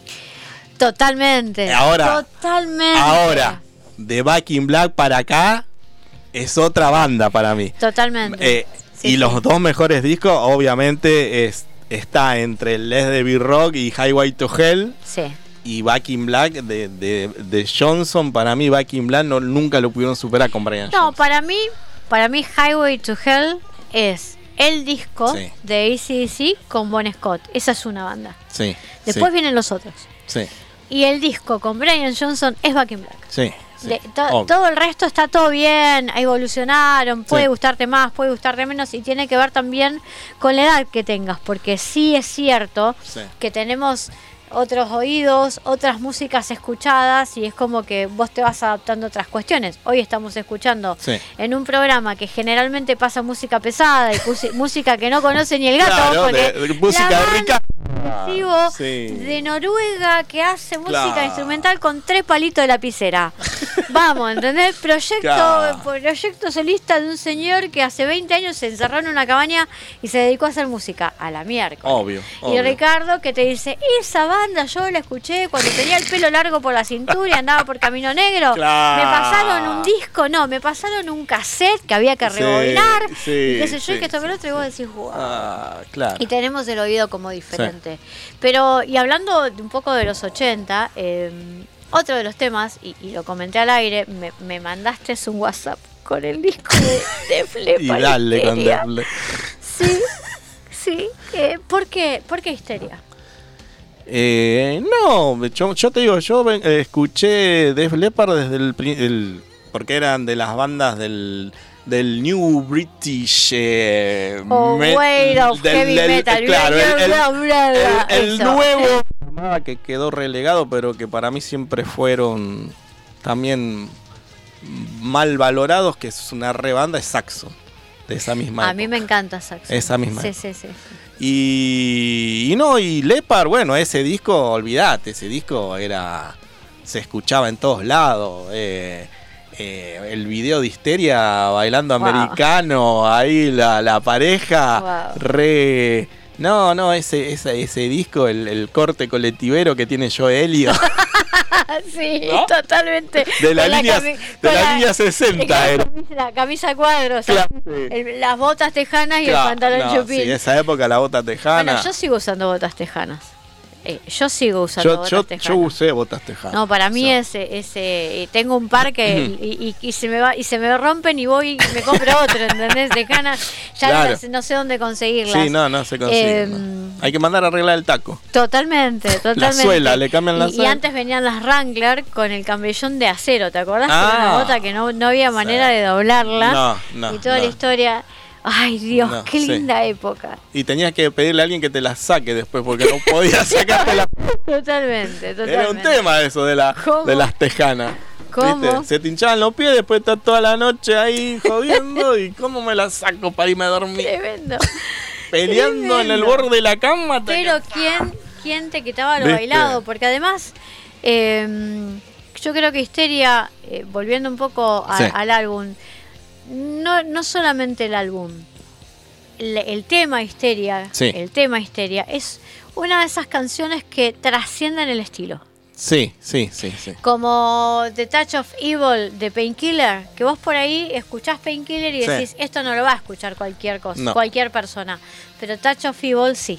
Totalmente. Ahora, Totalmente. Ahora, de Back in Black para acá, es otra banda para mí. Totalmente. Eh, Sí, y sí. los dos mejores discos, obviamente, es, está entre Let There Be Rock y Highway to Hell. Sí. Y Back in Black de, de, de Johnson. Para mí Back in Black no, nunca lo pudieron superar con Brian No, Johnson. para mí, para mí Highway to Hell es el disco Sí. de A C D C con Bon Scott. Esa es una banda. Sí, Después sí, vienen los otros. sí, Y el disco con Brian Johnson es Back in Black. sí, sí. De- to- Obvio. todo el resto está todo bien, evolucionaron, puede Sí. gustarte más, puede gustarte menos, y tiene que ver también con la edad que tengas, porque sí es cierto Sí. que tenemos otros oídos, otras músicas escuchadas, y es como que vos te vas adaptando a otras cuestiones. Hoy estamos escuchando Sí. en un programa que generalmente pasa música pesada y pusi- música que no conoce ni el gato, Claro, porque de- de música la de banda Ricardo. progresivo Sí. de Noruega que hace música Claro. instrumental con tres palitos de lapicera. Vamos, ¿entendés? Proyecto, Claro. proyecto solista de un señor que hace veinte años se encerró en una cabaña y se dedicó a hacer música. A la miércoles. Obvio, Y obvio. Ricardo que te dice, esa banda yo la escuché cuando tenía el pelo largo por la cintura y andaba por Camino Negro. Claro. Me pasaron un disco, no, me pasaron un cassette que había que Sí, rebobinar. sí, y qué sé yo, sí, y que esto que sí, lo otro, y vos decís, wow. Ah, claro. Y tenemos el oído como diferente. Pero, y hablando de un poco de los ochenta, eh, otro de los temas, y, y lo comenté al aire, me, me mandaste un WhatsApp con el disco de Def Leppard. Y dale con Histeria. Def Leppard. Sí, sí. Eh, ¿por qué? ¿Por qué Histeria? Eh, no, yo, yo te digo, yo ven- eh, escuché Def Leppard desde el, pri- el- porque eran de las bandas del del New British eh, Oh, met- Wave of del- Heavy del- Metal. claro, el, el- Bla, bla, bla, el- el eso. nuevo que quedó relegado, pero que para mí siempre fueron también mal valorados, que es una rebanda, es Saxo, de esa misma A mí me época. encanta Saxo. Esa misma Sí, sí, sí. sí. Y, y no, y Leppard, bueno, ese disco, olvídate, ese disco era, se escuchaba en todos lados. eh, eh, el video de Histeria bailando Wow. americano, ahí la, la pareja, Wow. re... No, no, ese, ese, ese disco, el, el corte colectivero que tiene Joe Elliott, Sí, ¿no? totalmente. de la, Con línea, cami- de con la línea sesenta era. camisa, la camisa cuadros, Claro, el- las botas tejanas y claro, el pantalón no, chupín. sí, esa época la bota tejana. Bueno, yo sigo usando botas tejanas. Eh, yo sigo usando yo, botas yo, tejanas. yo usé botas tejanas. No, para mí O sea, ese, ese, tengo un par que y, y- y se me va y se me rompen y voy y me compro otro, ¿entendés? Tejanas, ya Claro. no, las- no sé dónde conseguirlas. Sí, no, no se consigue. Eh, no. Hay que mandar a arreglar el taco. Totalmente, totalmente. suela, le cambian la y, y suela. antes venían las Wrangler con el camellón de acero, ¿te acordás? Que Ah. era una bota que no, no había manera Sí. de doblarla. No, no, Y toda no. la historia. Ay, Dios, No, qué sí. linda época. Y tenías que pedirle a alguien que te la saque después porque no podías sacarte la... Totalmente, totalmente. Era un tema eso de, la, ¿Cómo? de las tejanas. ¿Cómo? ¿Viste? Se te hinchaban los pies, después estás toda la noche ahí jodiendo y cómo me la saco para irme a dormir. Tremendo. Peleando en el tremendo. borde de la cama. hasta Pero que- ¿quién, quién te quitaba lo ¿Viste? bailado? Porque además, eh, yo creo que Histeria, eh, volviendo un poco a- Sí. al álbum, no, no solamente el álbum, el, el tema Histeria, Sí. el tema Histeria, es una de esas canciones que trascienden el estilo. Sí, sí, sí, sí. Como The Touch of Evil de Painkiller, que vos por ahí escuchás Painkiller y Sí. decís, esto no lo va a escuchar cualquier cosa, No. cualquier persona. Pero Touch of Evil sí.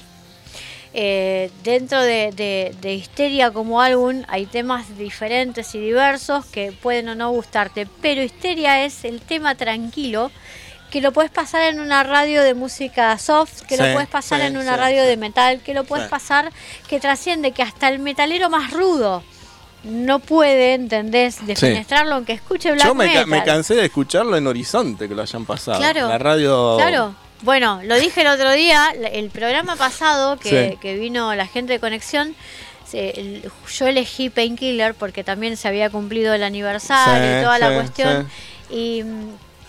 Eh, dentro de, de- de Histeria como álbum hay temas diferentes y diversos que pueden o no gustarte, pero Histeria es el tema tranquilo que lo puedes pasar en una radio de música soft, que lo Sí, puedes pasar sí, en una sí, radio sí. de metal, que lo puedes Sí. pasar, que trasciende, que hasta el metalero más rudo no puede, ¿entendés?, defenestrarlo aunque escuche black Yo me, ca- metal. me cansé de escucharlo en Horizonte, que lo hayan pasado. Claro, La radio... Claro. Bueno, lo dije el otro día, la- el programa pasado que, Sí. que vino la gente de Conexión, se- el- yo elegí Painkiller porque también se había cumplido el aniversario Sí, y toda la sí, cuestión. Y mm,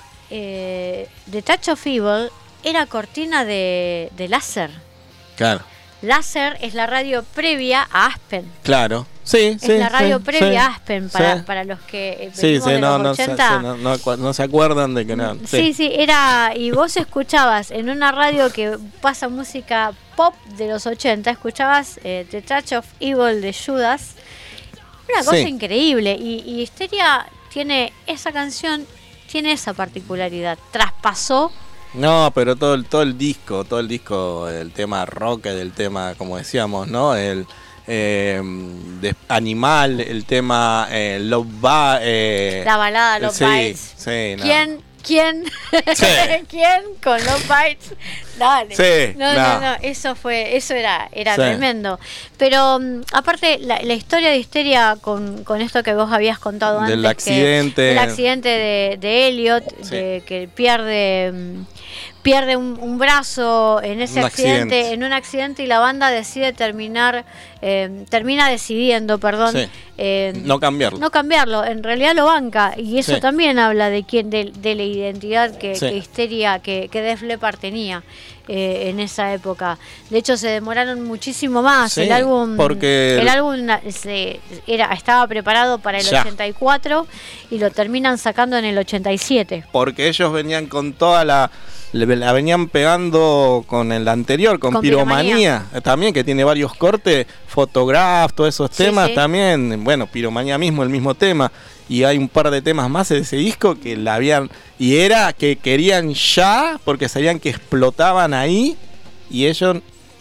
eh, The Touch of Evil era cortina de, de Láser. Claro, Láser es la radio previa a Aspen. claro. Sí, Es sí. la radio sí, previa sí, a Aspen para, sí. para los que eh, Sí, venimos sí, de no, los no, se- ochenta. sí, no, no acu- no se acuerdan de que no. Sí, sí, era. Y vos escuchabas en una radio que pasa música pop de los ochenta, escuchabas eh, The Touch of Evil de Judas. Una cosa Sí. increíble. Y, y Histeria tiene esa canción, tiene esa particularidad. Traspasó. No, pero todo el, todo el disco, todo el disco, el tema rock, del tema, como decíamos, ¿no? El eh, de Animal, el tema eh, Love Ba- eh, La balada Love sí, Bites. sí, no. ¿Quién? ¿Quién? Sí. ¿Quién con Love Bites? Dale. Sí, no, no. no, no, eso fue, eso era, era Sí. tremendo. Pero mm, aparte, la, la historia de Histeria con, con esto que vos habías contado antes. Del que- accidente. del accidente de, de Elliot, Sí. de que pierde mm, pierde un, un brazo en ese Un accidente, accidente. en un accidente y la banda decide terminar, eh, termina decidiendo, perdón, Sí. eh, No cambiarlo. no cambiarlo, en realidad lo banca y eso Sí. también habla de quién, de, de la identidad que, Sí. que Histeria, que, que Def Leppard tenía. eh, en esa época. De hecho, se demoraron muchísimo más. Sí, el álbum, porque el álbum se, era, estaba preparado para el ya. ochenta y cuatro y lo terminan sacando en el ochenta y siete. Porque ellos venían con toda la... le- la venían pegando con el anterior, con, Con Piromanía, Piromanía. eh, también, que tiene varios cortes, Photograph, todos esos Sí, temas sí. también, bueno, Piromanía mismo, el mismo tema, y hay un par de temas más de ese disco que la habían, y era que querían ya, porque sabían que explotaban ahí, y ellos,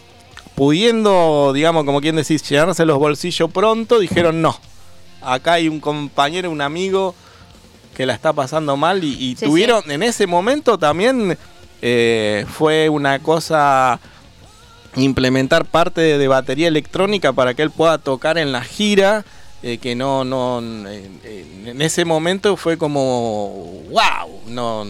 pudiendo, digamos, como quien decís, llenarse los bolsillos pronto, dijeron no, acá hay un compañero, un amigo que la está pasando mal, y, y Sí, tuvieron, en ese momento también... Eh, fue una cosa implementar parte de, de batería electrónica para que él pueda tocar en la gira, eh, que no, no, eh, eh, en ese momento fue como, wow, no,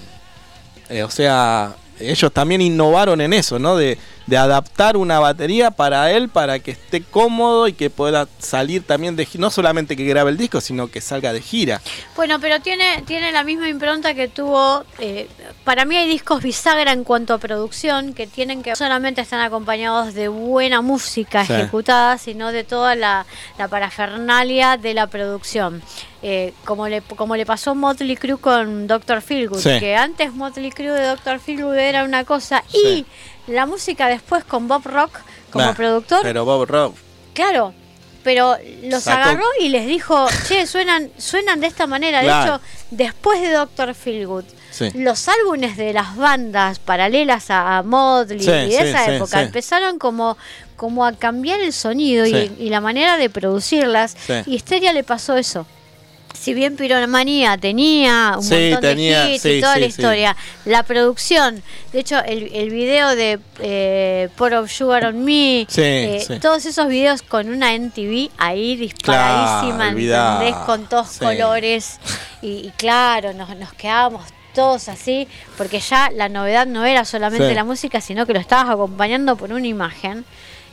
eh, o sea, ellos también innovaron en eso, ¿no? De, de adaptar una batería para él, para que esté cómodo y que pueda salir también de gira, no solamente que grabe el disco, sino que salga de gira. Bueno, pero tiene, tiene la misma impronta que tuvo. Eh, para mí hay discos bisagra en cuanto a producción que tienen que no solamente están acompañados de buena música Sí. ejecutada, sino de toda la, la parafernalia de la producción. Eh, como le como le pasó a Motley Crue con doctor Feelgood, Sí. que antes Motley Crue de doctor Feelgood era una cosa Sí. y la música después con Bob Rock como Nah, productor, Pero Bob Rock, claro, pero los Sacó- agarró y les dijo, che, suenan, suenan de esta manera. Claro. De hecho, después de doctor Feelgood, sí. los álbumes de las bandas paralelas a, a Motley Sí, y de sí, esa sí, época sí. empezaron como, como a cambiar el sonido Sí. y, y la manera de producirlas. Sí. Y Histeria le pasó eso. Si bien Piromanía tenía un Sí, montón tenía, de hits sí, y toda sí, la sí. historia, la producción, de hecho el, el video de eh, Pour of Sugar on Me, Sí, eh, sí. todos esos videos con una M T V ahí disparadísima, Claro, olvidá. ¿entendés? Con todos Sí. colores y, y claro, nos, nos quedábamos todos así, porque ya la novedad no era solamente Sí. la música, sino que lo estabas acompañando por una imagen.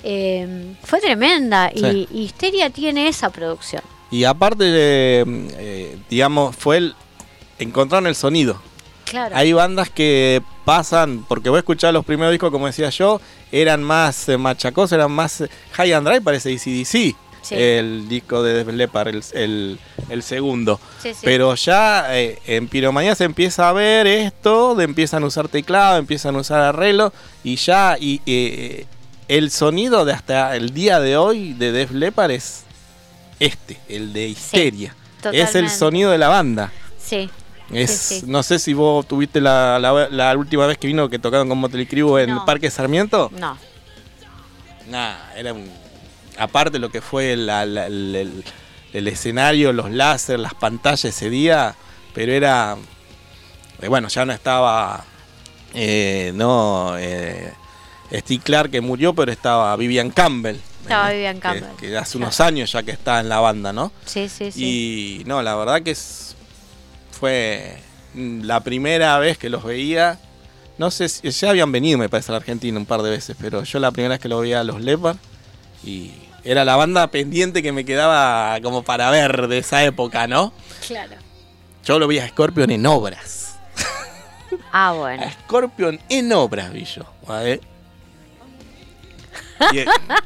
Eh, fue tremenda y, Sí. y Histeria tiene esa producción. Y aparte, de, eh, digamos, fue el encontraron el sonido. Claro. Hay bandas que pasan, porque vos escuchás los primeros discos, como decía yo, eran más eh, machacosos, eran más eh, high and dry, parece A C D C, Sí. el disco de Def Leppard, el, el, el segundo. Sí, sí. Pero ya eh, en Piromanía se empieza a ver esto, de empiezan a usar teclado, empiezan a usar arreglo, y ya y, eh, el sonido de hasta el día de hoy de Def Leppard es este, el de Histeria. Es el totalmente. sonido de la banda. Sí. Es, Sí, sí. No sé si vos tuviste la, la, la última vez que vino que tocaron con Motley Crue en No. Parque Sarmiento. No. Nah, era un... Aparte lo que fue la- la- el, el- el escenario, los láser, las pantallas ese día, pero era... eh, bueno, ya no estaba... Eh, no... Eh, Steve Clark, que murió, pero estaba Vivian Campbell. Estaba eh, Vivian que- Campbell, Que, hace claro. unos años ya que está en la banda, ¿no? Sí, sí, sí. Y no, la verdad que es, fue mm, la primera vez que los veía. No sé si ya habían venido, me parece, a la Argentina un par de veces, pero yo la primera vez que los veía a los Leppard y era la banda pendiente que me quedaba como para ver de esa época, ¿no? Claro. Yo lo vi a Scorpion en obras. Ah, bueno. A Scorpion en obras vi yo. ¿Vale? Y, eh,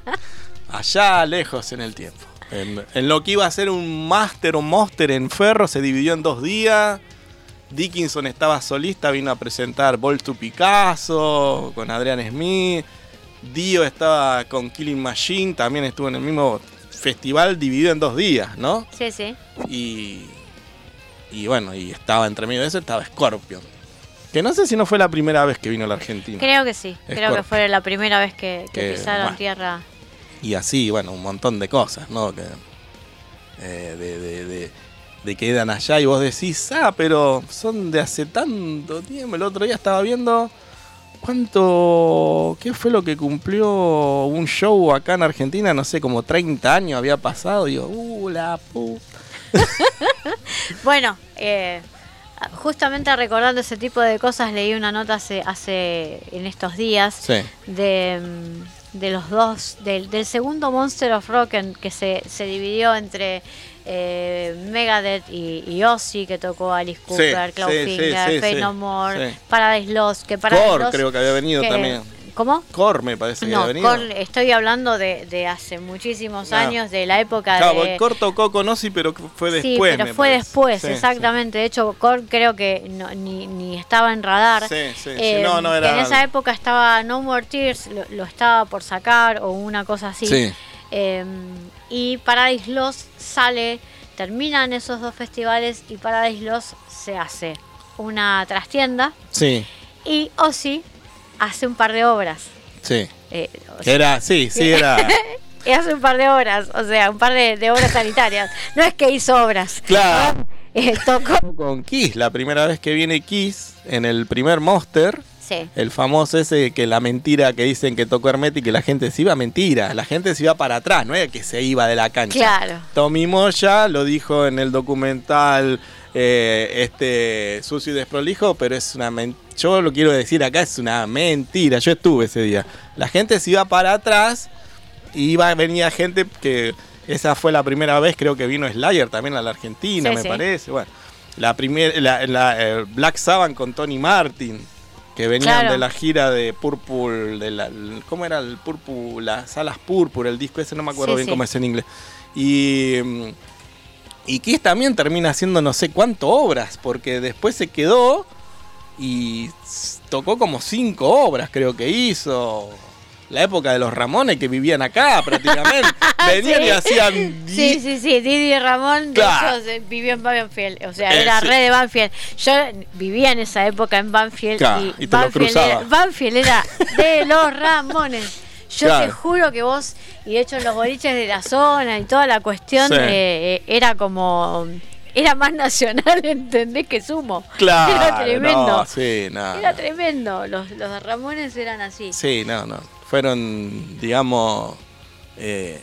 allá lejos en el tiempo. En, en lo que iba a ser un Master o Monster en Ferro se dividió en dos días. Dickinson estaba solista, vino a presentar Bolt to Picasso con Adrian Smith. Dio estaba con Killing Machine, también estuvo en el mismo festival dividido en dos días, ¿no? Sí, sí. Y, y bueno, y estaba entre medio de eso, estaba Scorpion. Que no sé si no fue la primera vez que vino a la Argentina. Creo que sí. Creo Scorpio. que fue la primera vez que, que Que, pisaron bueno. tierra. Y así, bueno, un montón de cosas, ¿no? Que, eh, de, de, de, de que quedan allá y vos decís, ah, pero son de hace tanto tiempo. El otro día estaba viendo cuánto, qué fue lo que cumplió un show acá en Argentina, no sé, como treinta años había pasado. Digo, uh, la puta. Bueno, eh, justamente recordando ese tipo de cosas, leí una nota hace, hace en estos días Sí, de, mm, de los dos, del, del segundo Monster of Rock en, que se, se dividió entre eh, Megadeth y, y Ozzy, que tocó Alice Cooper, Sí, Clawfinger, sí, sí, Faith sí, No More, sí. Paradise Lost, que Paradise Core Lost, creo que había venido que- también. ¿Cómo? Core me parece que No, había venido. Korn, estoy hablando de, de hace muchísimos No. años, de la época Claro, de... Core tocó con Ozzy, pero fue Sí, después. pero me fue parece. después, Sí, exactamente. De hecho, Korn creo que no- ni, ni estaba en radar. Sí, sí, sí. Eh, No, no que era. en esa época estaba No More Tears, lo, lo estaba por sacar o una cosa así. Sí. Eh, y Paradise Lost sale, terminan esos dos festivales y Paradise Lost se hace una trastienda Sí, y Ozzy hace un par de obras. sí. Eh, o sea, Era, sí, sí, era. y hace un par de obras, o sea, un par de, de obras sanitarias. No es que hizo obras. Claro. Eh, tocó. Con Kiss, la primera vez que viene Kiss, en el primer Monster, Sí. el famoso ese que la mentira que dicen que tocó Hermético y que la gente se iba, mentira, la gente se iba para atrás, no era que se iba de la cancha. Claro. Tommy Moya lo dijo en el documental eh, este Sucio y Desprolijo, pero es una mentira. Yo lo quiero decir acá, es una mentira. Yo estuve ese día. La gente se iba para atrás y iba, venía gente que esa fue la primera vez, creo que vino Slayer también a la Argentina, Sí, me sí. parece. Bueno, la primera, la, la, eh, Black Sabbath con Tony Martin, que venían Claro. de la gira de Purple, de la, ¿cómo era el Purple? Las alas Purple, el disco ese, no me acuerdo Sí, bien sí. cómo es en inglés. Y, mm, y Kiss también termina haciendo no sé cuánto obras, porque después se quedó y s- tocó como cinco obras, creo que hizo. La época de los Ramones que vivían acá prácticamente. Venían Sí. y hacían... Sí, sí, sí, Didi Ramón, de Claro. hecho, se- vivió en Banfield, o sea, Eh, era sí. re de Banfield. Yo vivía en esa época en Banfield Claro, y, y te lo Banfield, cruzaba. era, Banfield era de los Ramones. Yo Claro. te juro que vos, y de hecho en los boliches de la zona y toda la cuestión, Sí. eh, eh, era como... Era más nacional, ¿entendés? Que Sumo. Claro, Era tremendo. no, sí, no, Era no. tremendo. Los, los Ramones eran así. Sí, no, no. Fueron, digamos, eh,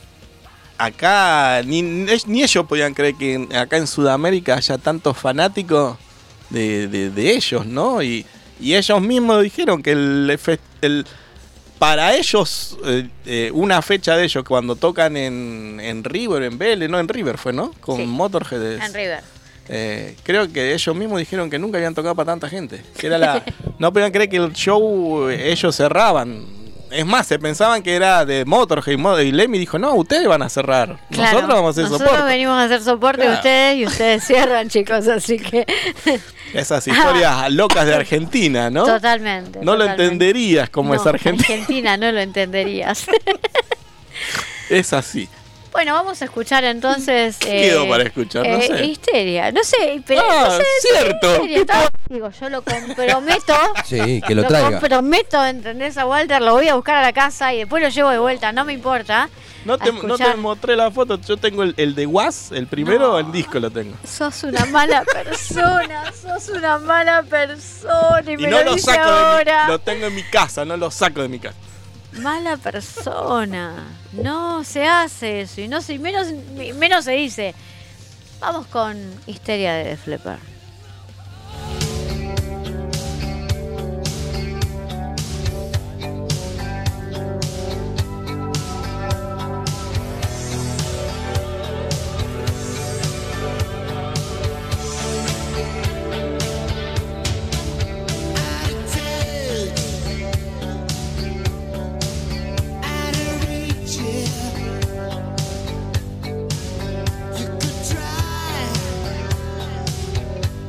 acá, ni, ni ellos podían creer que en- acá en Sudamérica haya tantos fanáticos de, de- de ellos, ¿no? Y, y ellos mismos dijeron que el, fe- el- para ellos, eh, eh, una fecha de ellos cuando tocan en, en River, en Vélez, no en River fue, ¿no? Con Sí. Motorhead. es- En River. eh, creo que ellos mismos dijeron que nunca habían tocado para tanta gente. Que era la, no podían creer que el show eh, ellos cerraban. Es más, se pensaban que era de Motorhead y Mo- y Lemmy dijo, no, ustedes van a cerrar. Claro, Nosotros vamos a hacer nosotros soporte. venimos a hacer soporte Claro. a ustedes y ustedes cierran, chicos, así que Esas historias locas de Argentina, ¿no? totalmente. No lo totalmente. entenderías cómo es No, Argentina. Argentina no lo entenderías. Es así. Bueno, vamos a escuchar entonces. ¿Qué quedó para escuchar? No eh, sé. Histeria, no sé, pero Ah, no sé, cierto. Histeria, está- digo, yo lo comprometo. Sí, que lo traiga. comprometo, ¿entendés? A Walter lo voy a buscar a la casa y después lo llevo de vuelta, no me importa. No a te, no te escuchar. mostré la foto. Yo tengo el, el de Was, el primero, No. el disco lo tengo. Sos una mala persona, sos una mala persona y, Y me no lo, lo dice saco de ahora. mi, lo tengo en mi casa, no lo saco de mi casa. Mala persona. No se hace eso y no se, y menos, menos se dice. Vamos con Histeria de Def Leppard. You could try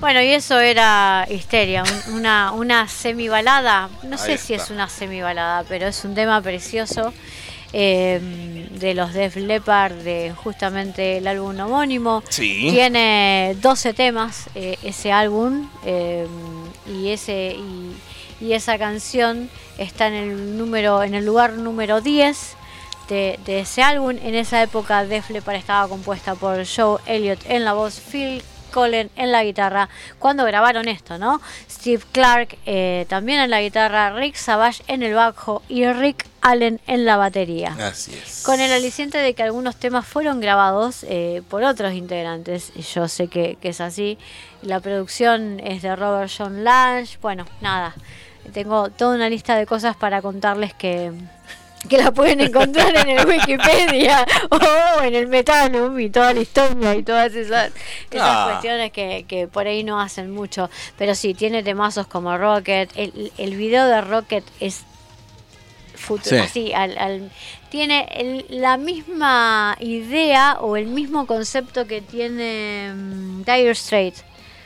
Bueno, y eso era Histeria, un- una, una semibalada. No sé Ahí si está. es una semibalada, pero es un tema precioso eh, de los Def Leppard, de justamente el álbum homónimo. Sí. Tiene doce temas eh, ese álbum eh, y ese y, y esa canción está en el número en el lugar número diez de, de ese álbum. En esa época Def Leppard estaba compuesta por Joe Elliott en la voz, Phil Collen en la guitarra, cuando grabaron esto, ¿no? Steve Clark eh, también en la guitarra, Rick Savage en el bajo y Rick Allen en la batería. Así es. Con el aliciente de que algunos temas fueron grabados eh, por otros integrantes. Yo sé que, que es así. La producción es de Robert John Lange. Bueno, nada. Tengo toda una lista de cosas para contarles que, que la pueden encontrar en el Wikipedia o en el Metanum y toda la historia y todas esas, esas Ah. cuestiones que, que por ahí no hacen mucho. Pero sí, tiene temazos como Rocket. El, el video de Rocket es futuro, Sí. así, al, al- tiene el- la misma idea o el mismo concepto que tiene mm, Dire Straits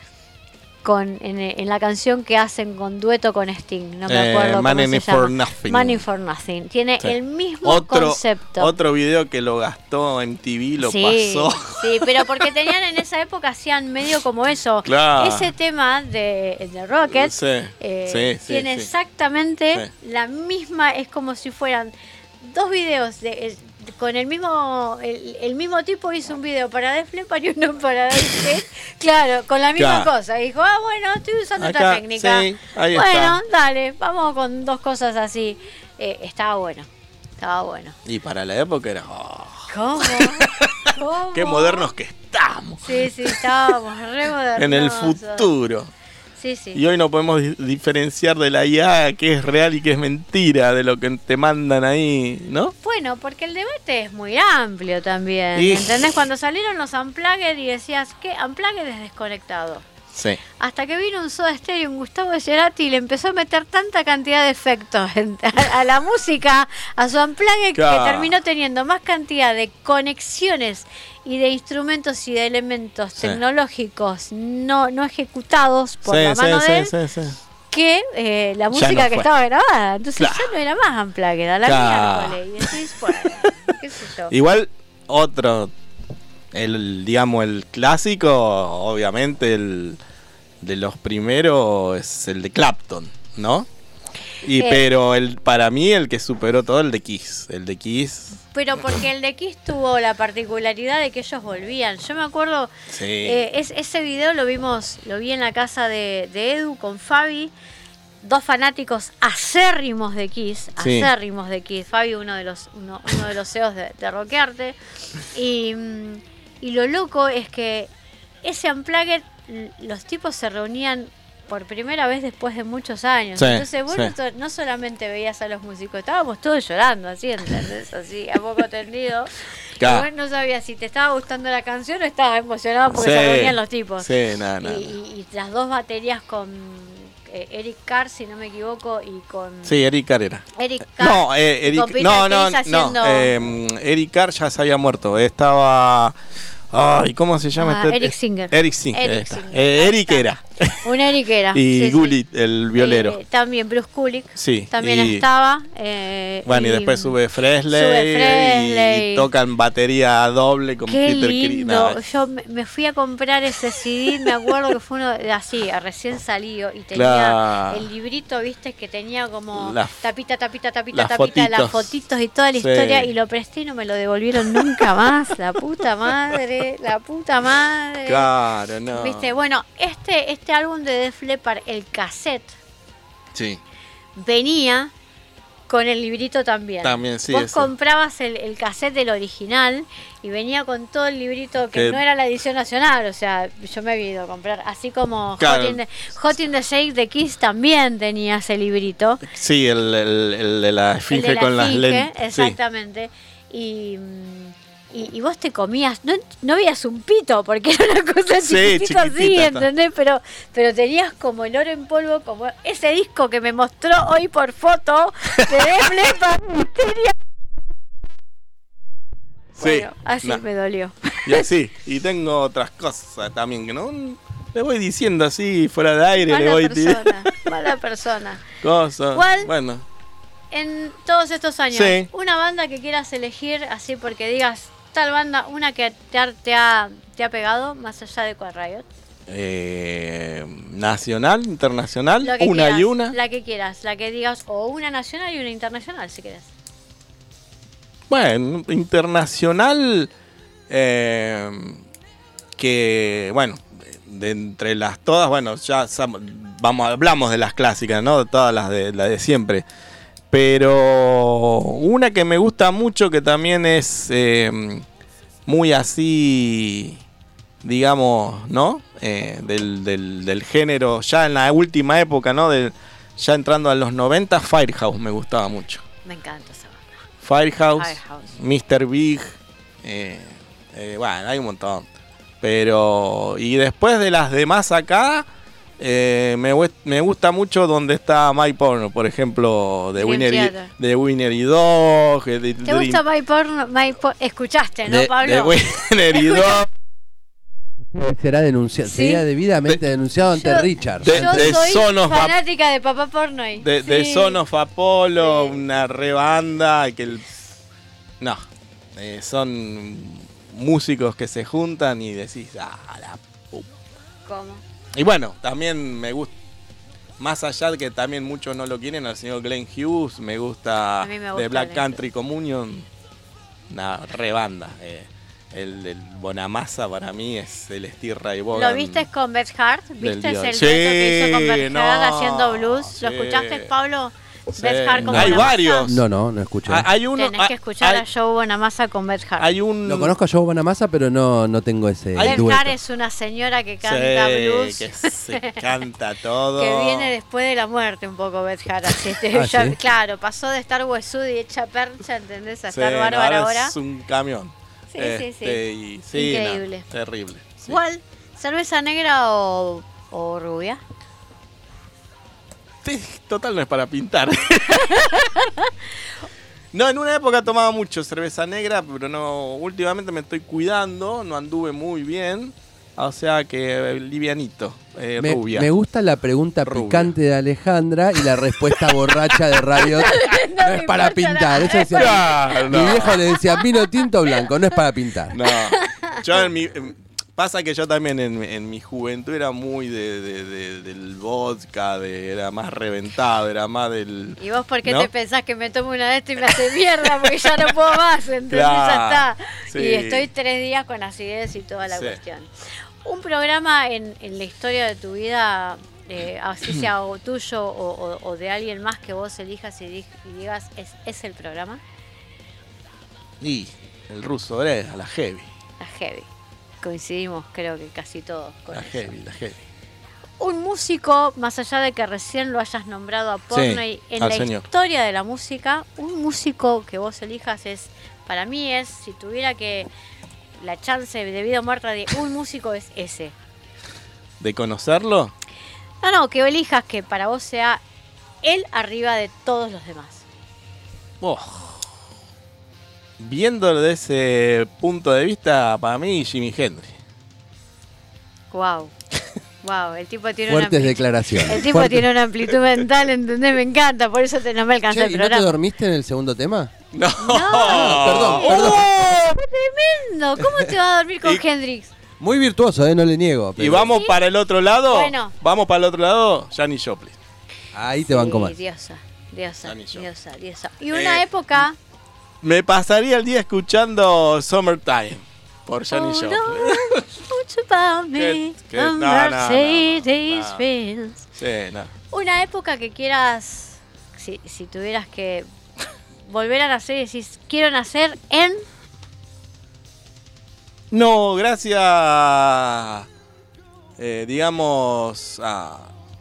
con en, en la canción que hacen con dueto con Sting, no me Eh, acuerdo cómo Money se for llama. Nothing. Money for Nothing. Tiene Sí. el mismo Otro, concepto. otro video que lo gastó en T V, lo sí, pasó. sí, pero porque tenían en esa época, hacían medio como eso. Claro. Ese tema de, de Rocket Sí, eh, sí, sí, tiene sí. exactamente la misma, es como si fueran dos videos de, de- con el mismo el, el mismo tipo. Hizo un video para Def Leppard y uno para Dire Straits. Claro, con la misma Claro. cosa. Dijo, ah, bueno, estoy usando esta Acá, técnica. sí, ahí bueno, está. dale, vamos con dos cosas así. Eh, estaba bueno, estaba bueno. Y para la época era. oh, ¿Cómo? ¿Cómo? ¡Qué modernos que estamos! Sí, sí, estábamos re modernos. En el futuro. Sí, sí. Y hoy no podemos di- diferenciar de la I A qué es real y qué es mentira, de lo que te mandan ahí, ¿no? Bueno, porque el debate es muy amplio también. Y- ¿Entendés? Cuando salieron los Unplugged y decías, ¿qué? Unplugged es desconectado. Sí. Hasta que vino un Soda Stereo, un Gustavo Cerati y le empezó a meter tanta cantidad de efectos en- a, a la música, a su Unplugged, Claro. que terminó teniendo más cantidad de conexiones y de instrumentos y de elementos Sí. tecnológicos no, no ejecutados por sí, la sí, mano sí, de él, sí, sí. que eh, la Ya música no que fue. estaba grabada. Entonces Claro. ya no era más Unplugged, a la Claro. miércoles. Y decís, bueno, qué sé yo. Igual, otro, el digamos, el clásico, obviamente, el de los primeros es el de Clapton, ¿no? Y Eh. pero el para mí el que superó todo el de Kiss, el de Kiss. Pero porque el de Kiss tuvo la particularidad de que ellos volvían. Yo me acuerdo, Sí. eh, es, ese video lo vimos, lo vi en la casa de, de Edu con Fabi, dos fanáticos acérrimos de Kiss, Sí. acérrimos de Kiss. Fabi, uno de los, uno, uno de los C E Os de, de Rockearte. Y, mm, y lo loco es que ese Unplugged, l- los tipos se reunían por primera vez después de muchos años. Sí, Entonces vos sí. no, to- no solamente veías a los músicos, estábamos todos llorando, así, ¿entendés? Así, a poco tendido. Claro. Y vos no sabías si te estaba gustando la canción o estabas emocionado porque Sí, se reunían los tipos. Sí, nada, nada. Y, y- y las dos baterías con eh, Eric Carr, si no me equivoco, y con Sí, Eric Carr era. Eric Carr. No, eh, y Eric, con Peter no, no, Criss haciendo- no. eh, Eric Carr ya se había muerto. Estaba. Ay, ¿cómo se llama Ah, este? Eric Singer. Eric Singer. Eric ahí está. Singer, Eh, ahí Eric está. era. Un Eric era. Y sí, sí. Gullit, el violero. Eh, también Bruce Kulick. Sí, También y- estaba. eh, Bueno, y después sube Fresley, sube Fresley. y tocan batería doble con Qué Peter Criss. lindo. No, Yo me, me fui a comprar ese C D, me acuerdo que fue uno de- así, a recién salido, y tenía Claro. el librito, viste, que tenía como Las- tapita, tapita, tapita, las tapita, las fotitos. fotitos y toda la Sí. historia, y lo presté y no me lo devolvieron nunca más. La puta madre, la puta madre. Claro, no. Viste, bueno, este, este álbum de Def Leppard, el cassette, Sí. venía con el librito también. También, sí, Vos ese. comprabas el, el cassette del original y venía con todo el librito que Que- no era la edición nacional, o sea, yo me había ido a comprar, así como Claro. Hot, in the, Hot in the Shake de Kiss también tenía ese librito. Sí, el, el, el de la El esfinge de la con las esfinge, lentes. Sí. exactamente. Y, mm, y, y vos te comías, no, no veías un pito, porque era una cosa Sí, chiquitito así, chiquitita está. ¿entendés? Pero, pero tenías como el oro en polvo, como ese disco que me mostró hoy por foto de Def Leppard. Tenía- Sí, Bueno, así no. me dolió. Y así, y tengo otras cosas también que no Le voy diciendo así, fuera de aire, Mala le voy persona, tirando mala persona. cosas. ¿Cuál? Bueno, En todos estos años, Sí. una banda que quieras elegir así porque digas tal banda, una que te ha, te ha, te ha pegado, más allá de Quiet Riot. eh, nacional, internacional, Lo que una quieras, y una. La que quieras, la que digas, o una nacional y una internacional, si querés. Bueno, internacional, eh, que, bueno, de entre las todas, bueno, ya sam- vamos, hablamos de las clásicas, ¿no? Todas las de, las de siempre. Pero una que me gusta mucho, que también es eh, muy así, digamos, ¿no? Eh, del, del, del género, ya en la última época, ¿no? Del, ya entrando a los noventa, Firehouse me gustaba mucho. Me encanta esa banda. Firehouse, Firehouse. míster Big, eh, eh, bueno, hay un montón. Pero, y después de las demás acá, eh, me, gu- me gusta mucho donde está My Porno, por ejemplo, de Dream Winner, y, Theater. de Winner y Dog. De, ¿Te Dream- gusta My Porno? My Por- Escuchaste, ¿no, de, Pablo? de Winner y Dog. Será denunciado, Sí. sería debidamente De- denunciado ante Yo- Richard. de- Yo de soy Son of a- fanática de Papá Porno. y- De, de sí. Son of Apollo, Sí. una rebanda que el, no, eh, son músicos que se juntan y decís, ah, la pu-". ¿Cómo? Y bueno, también me gusta, más allá de que también muchos no lo quieren, al señor Glenn Hughes, me gusta, A mí me gusta de Black Glenn Country Communion, una rebanda. Eh, el, el Bonamassa para mí es el Steve Ray Vaughan. ¿Lo viste con Beth Hart? del ¿Viste el dios. dueto que hizo con Sí, Beth no, Hart haciendo blues? sí. ¿Lo escuchaste, Pablo? Sí. Beth Hart con No. Hay Bonamassa. varios. No, no, no escuché. Ah, Hay uno, Tenés que escuchar hay, a Joe Bonamassa con Beth Hart. hay un Lo conozco a Joe Bonamassa, pero no, no tengo ese Hay- Beth dueto. Hart es una señora que Sí, canta blues. que se canta todo. Que viene después de la muerte un poco Beth Hart. Así, este, Ah, ya- ¿sí? Claro, pasó de estar huesuda y hecha percha, ¿entendés? A Sí, estar no, bárbara ahora. Es un camión. Sí, sí, sí. y- sí, no, Increíble. terrible. sí. ¿Cuál? ¿Cerveza negra o, o rubia? Sí, total, no es para pintar. No, en una época tomaba mucho cerveza negra, pero no, últimamente me estoy cuidando, no anduve muy bien. O sea que eh, livianito, eh, Me, rubia. me gusta la pregunta Rubia. picante de Alejandra y la respuesta borracha de Riot. No, me es para importa pintar. nada. Eso decía- Claro, Mi no. viejo le decía vino tinto o blanco, no es para pintar. No, yo en mi, en- pasa que yo también en, en mi juventud era muy de, de- de- del vodka, de, era más reventado, era más del... ¿Y vos por qué ¿no? te pensás que me tomo una de estas y me hace mierda? Porque ya no puedo más, ¿entendés? Ya está. Claro, sí. Y estoy tres días con acidez y toda la Sí. cuestión. Un programa en, en la historia de tu vida, eh, así sea o tuyo o, o- o de alguien más que vos elijas y, di- y digas, ¿es, es el programa? Y el ruso era la heavy, La Heavy. Coincidimos, creo que casi todos con la eso. heavy, la heavy. Un músico, más allá de que recién lo hayas nombrado a Pornoy, en al la señor. historia de la música, un músico que vos elijas es, para mí es, si tuviera que, la chance de vida o muerte de un músico es ese. ¿De conocerlo? No, no, que elijas que para vos sea él arriba de todos los demás. Oh. Viéndolo de ese punto de vista, para mí Jimi Hendrix. Wow. Wow, el tipo tiene Fuertes una ampli- declaraciones. El tipo Fuertes- tiene una amplitud mental, ¿entendés? Me encanta, por eso te, no me alcanza Che, el ¿y no te programa. dormiste en el segundo tema? No. Ah, perdón, perdón. Tremendo, ¿cómo te va a dormir con Y- Hendrix? Muy virtuoso, eh, no le niego. Y pero vamos ¿Sí? para el otro lado. Bueno. Vamos para el otro lado, Janis Joplin. Ahí te banco Sí, más. Diosa, diosa, Dani Joplin. diosa, diosa. Y una Eh, época... Me pasaría el día escuchando Summertime por Janis Oh, Joplin. no, much about me, Que- que- a no, no, no, Mercedes no. Benz. Sí, no. Una época que quieras, si, si tuvieras que volver a nacer y decís, quiero nacer en... No, gracias, eh, digamos, a...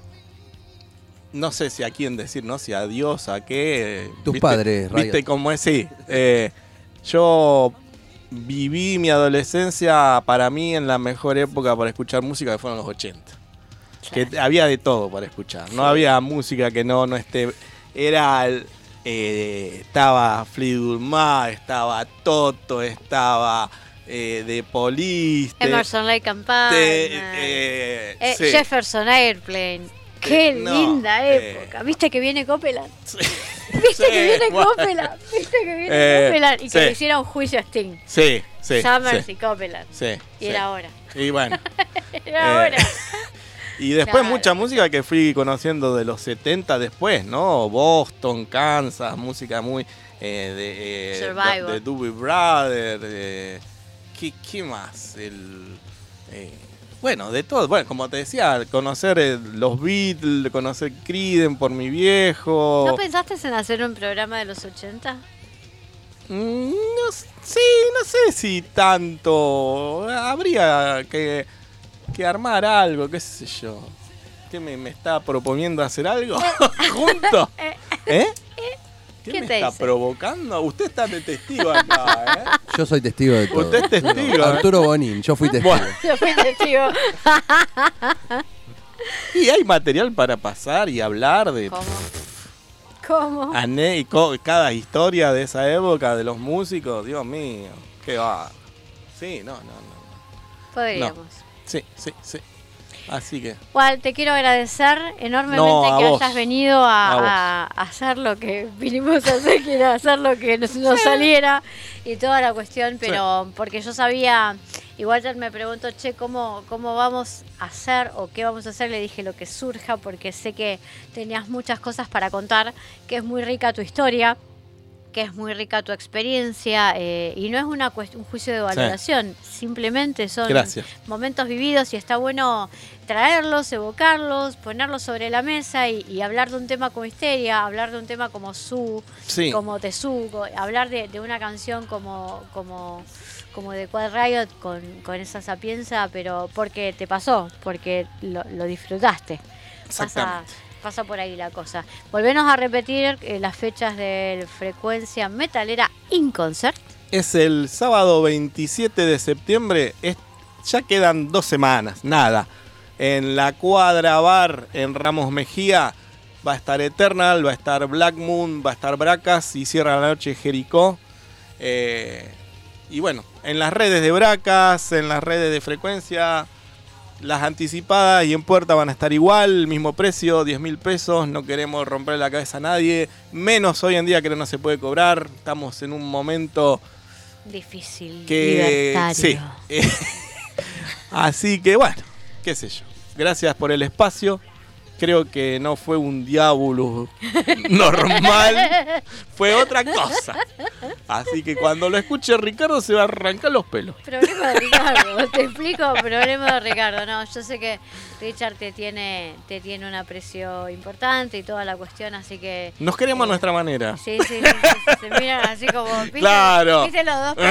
No sé si a quién decir, ¿no? Si a Dios, a qué. Tus ¿viste? padres, Riot. ¿Viste cómo es? Sí. Eh, yo viví mi adolescencia, para mí, en la mejor época para escuchar música, que fueron los ochenta. Que había de todo para escuchar. No había música que no, no esté... Era... el- eh, estaba Fleetwood Mac, estaba Toto, estaba... eh, de Police, de- Emerson Lake and Palmer, de, eh, eh, sí. Jefferson Airplane. Qué Eh, no, linda eh. época. ¿Viste que viene Copeland? Sí. ¿Viste Sí, que viene bueno. Copeland? ¿Viste que viene Eh, Copeland? Y que sí. le hiciera un juicio a Sting. Sí, sí. Summers sí, y Copeland. sí, Y sí. era ahora. Y bueno. Era Eh, ahora. Y después Claro. mucha música que fui conociendo de los setenta después, ¿no? Boston, Kansas, música muy eh, de, eh, Survivor. de, de Doobie Brothers, de, ¿qué, ¿qué más? El, eh, bueno, de todo. Bueno, como te decía, conocer eh, los Beatles, conocer Creedence por mi viejo. ¿No pensaste en hacer un programa de los ochenta? Mm, no s- sí, no sé si tanto. Habría que, que armar algo, qué sé yo. ¿Qué me, me está proponiendo hacer algo? ¿Juntos? ¿Eh? ¿Qué, ¿Qué me te está dice? provocando? Usted está de testigo acá, ¿eh? Yo soy testigo de todo. Usted es testigo. Arturo Bonín, yo fui testigo. Bueno. Yo fui testigo. Y hay material para pasar y hablar de ¿Cómo? ¿Cómo? ane- y co- cada historia de esa época, de los músicos. Dios mío, qué va. Sí, no, no, no. Podríamos. Sí, sí, sí. Así que... Juan, te quiero agradecer enormemente No, a que vos. hayas venido a, A vos. a hacer lo que vinimos a hacer, que era hacer lo que nos, nos saliera y toda la cuestión, pero porque yo sabía, igual ya me pregunto, che, ¿cómo, ¿cómo vamos a hacer o qué vamos a hacer? Le dije lo que surja, porque sé que tenías muchas cosas para contar, que es muy rica tu historia, que es muy rica tu experiencia, eh, y no es una cuest- un juicio de valoración, simplemente son Gracias. momentos vividos y está bueno traerlos, evocarlos, ponerlos sobre la mesa y, y hablar de un tema como Histeria, hablar de un tema como Su, Sí. como Tezuko, hablar de, de una canción como como como de Quad Riot con, con esa sapienza, pero porque te pasó, porque lo, lo disfrutaste. Pasa, Exactamente. pasa por ahí la cosa. Volvenos a repetir eh, las fechas de Frecuencia Metalera In Concert. Es el sábado veintisiete de septiembre. Es- ya quedan dos semanas, nada. En la Cuadra Bar en Ramos Mejía va a estar Eternal, va a estar Black Moon, va a estar Bracas y cierra la noche Jericó. Eh, y bueno, en las redes de Bracas, en las redes de Frecuencia, las anticipadas y en puerta van a estar igual, el mismo precio, diez mil pesos. No queremos romper la cabeza a nadie, menos hoy en día que no se puede cobrar. Estamos en un momento Difícil, que libertario. sí. Así que bueno, qué sé yo. Gracias por el espacio. Creo que no fue un diablo normal, fue otra cosa. Así que cuando lo escuche Ricardo se va a arrancar los pelos. Problema de Ricardo, te explico, problema de Ricardo. No, yo sé que Richard te tiene, te tiene un aprecio importante y toda la cuestión, así que... Nos queremos a eh, nuestra manera. Sí, sí, sí, sí, sí, se miran así como... ¿viste? Claro. ¿Viste los dos?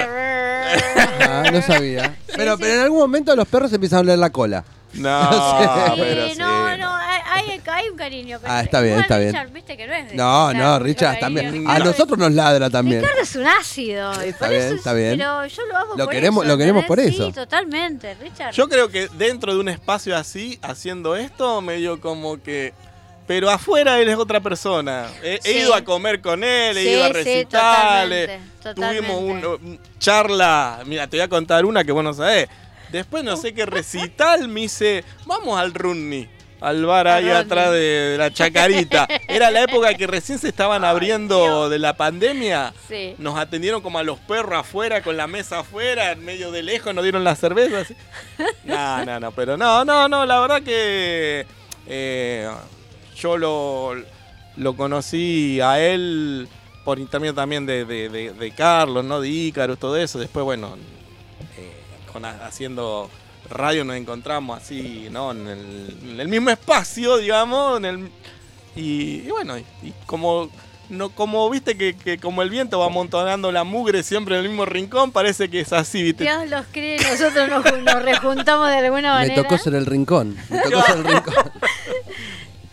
Ah, no sabía. Pero, sí. pero en algún momento los perros empiezan a oler la cola. No, Sí, pero sí. no, no, hay, hay- hay un cariño. pero Ah, está bien, igual está bien. Richard, viste que no es de- No, o sea, no, mucho Richard cariño. también. Ricardo A es- nosotros nos ladra también. Ricardo es un ácido. y Está por bien, eso es- está bien. Pero yo lo amo Lo por queremos- eso, lo queremos por ¿entendés? eso. Sí, totalmente, Richard. Yo creo que dentro de un espacio así, haciendo esto, medio como que... Pero afuera él es otra persona. He, he Sí. ido a comer con él, he Sí, ido a sí, recitales. totalmente, Tuvimos totalmente. una un charla. Mira, te voy a contar una que vos no sabés. Después no sé qué recital me hice... Vamos al Runni. Al bar Al ahí Runni. atrás de, de la Chacarita. Era la época que recién se estaban abriendo de la pandemia. Sí. Nos atendieron como a los perros afuera, con la mesa afuera, en medio de lejos, nos dieron las cervezas. No, no, no, pero no, no, no, la verdad que eh, yo lo, lo conocí a él por intermedio también de, de, de, de Carlos, ¿no? De Ícaro, todo eso. Después, bueno, eh, con, haciendo radio nos encontramos así, ¿no? En el, en el mismo espacio, digamos, en el, y, y bueno, y, y como... No, como viste que, que como el viento va amontonando la mugre siempre en el mismo rincón, parece que es así, viste. Dios los cree, nosotros nos, nos rejuntamos de alguna Me manera. tocó ser el rincón. Me tocó ser el rincón.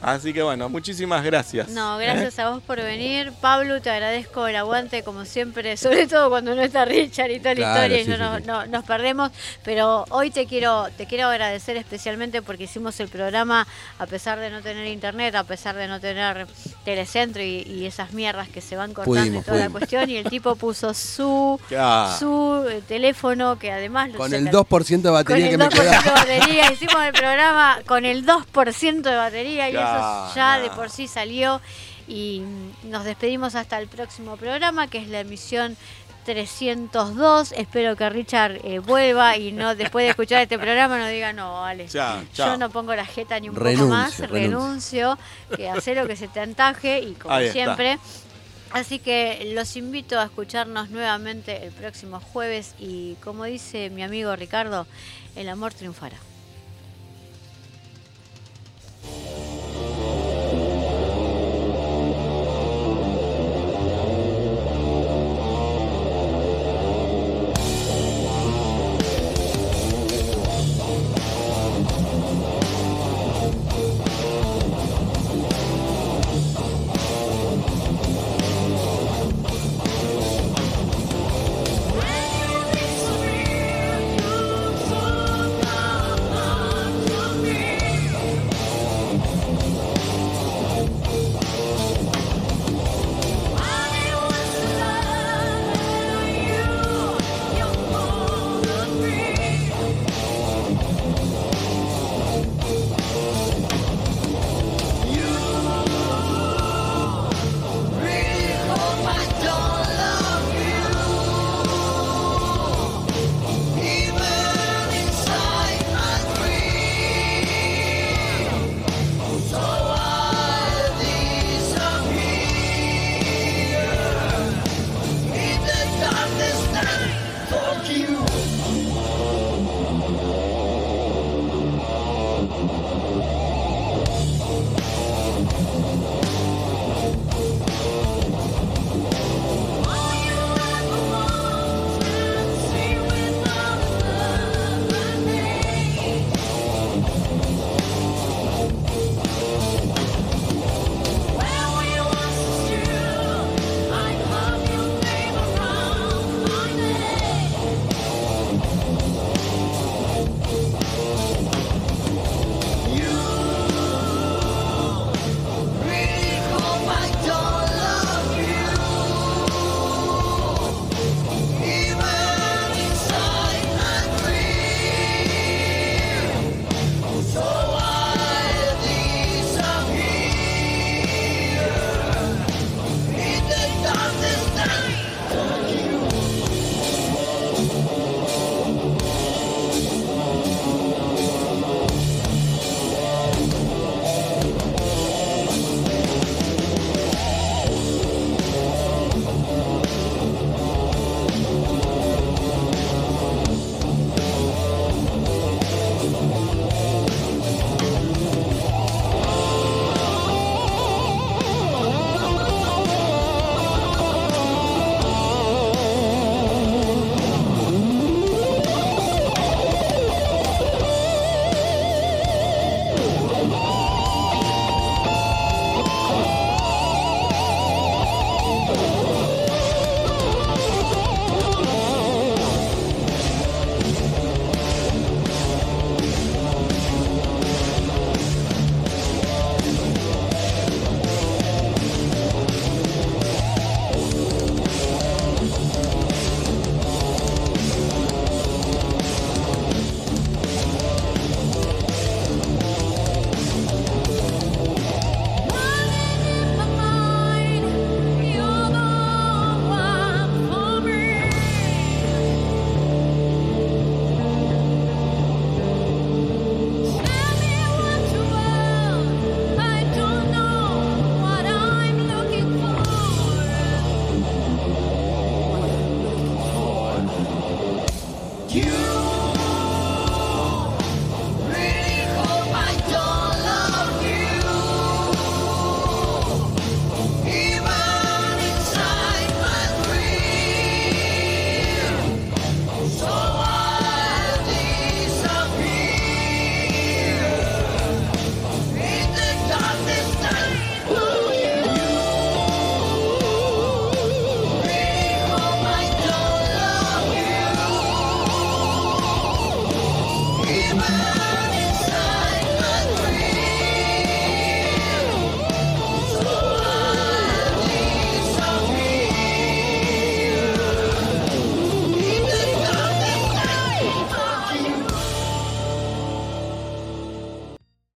Así que bueno, muchísimas gracias. No, gracias a vos por venir. Pablo, te agradezco el aguante como siempre, sobre todo cuando no está Richard y toda la Claro, historia y sí, no, sí, nos, sí. no- nos perdemos. Pero hoy te quiero, te quiero agradecer especialmente porque hicimos el programa a pesar de no tener internet, a pesar de no tener telecentro y, y esas mierdas que se van cortando Pudimos, y toda la pudimos. cuestión. Y el tipo puso su, Ah. su eh, teléfono, que además... Con se el la- dos por ciento de con batería el que me dos por ciento queda. de batería, hicimos el programa con el dos por ciento de batería y Ya, eso ya no. de por sí salió. Y nos despedimos hasta el próximo programa, que es la emisión trescientos dos. Espero que Richard eh, vuelva y no después de escuchar este programa no diga, no, vale, Chao, yo chao. no pongo la jeta ni un Renuncio, poco más, renuncio. renuncio, que hacer lo que se te antaje y como Ahí está. siempre. Así que los invito a escucharnos nuevamente el próximo jueves y como dice mi amigo Ricardo, el amor triunfará.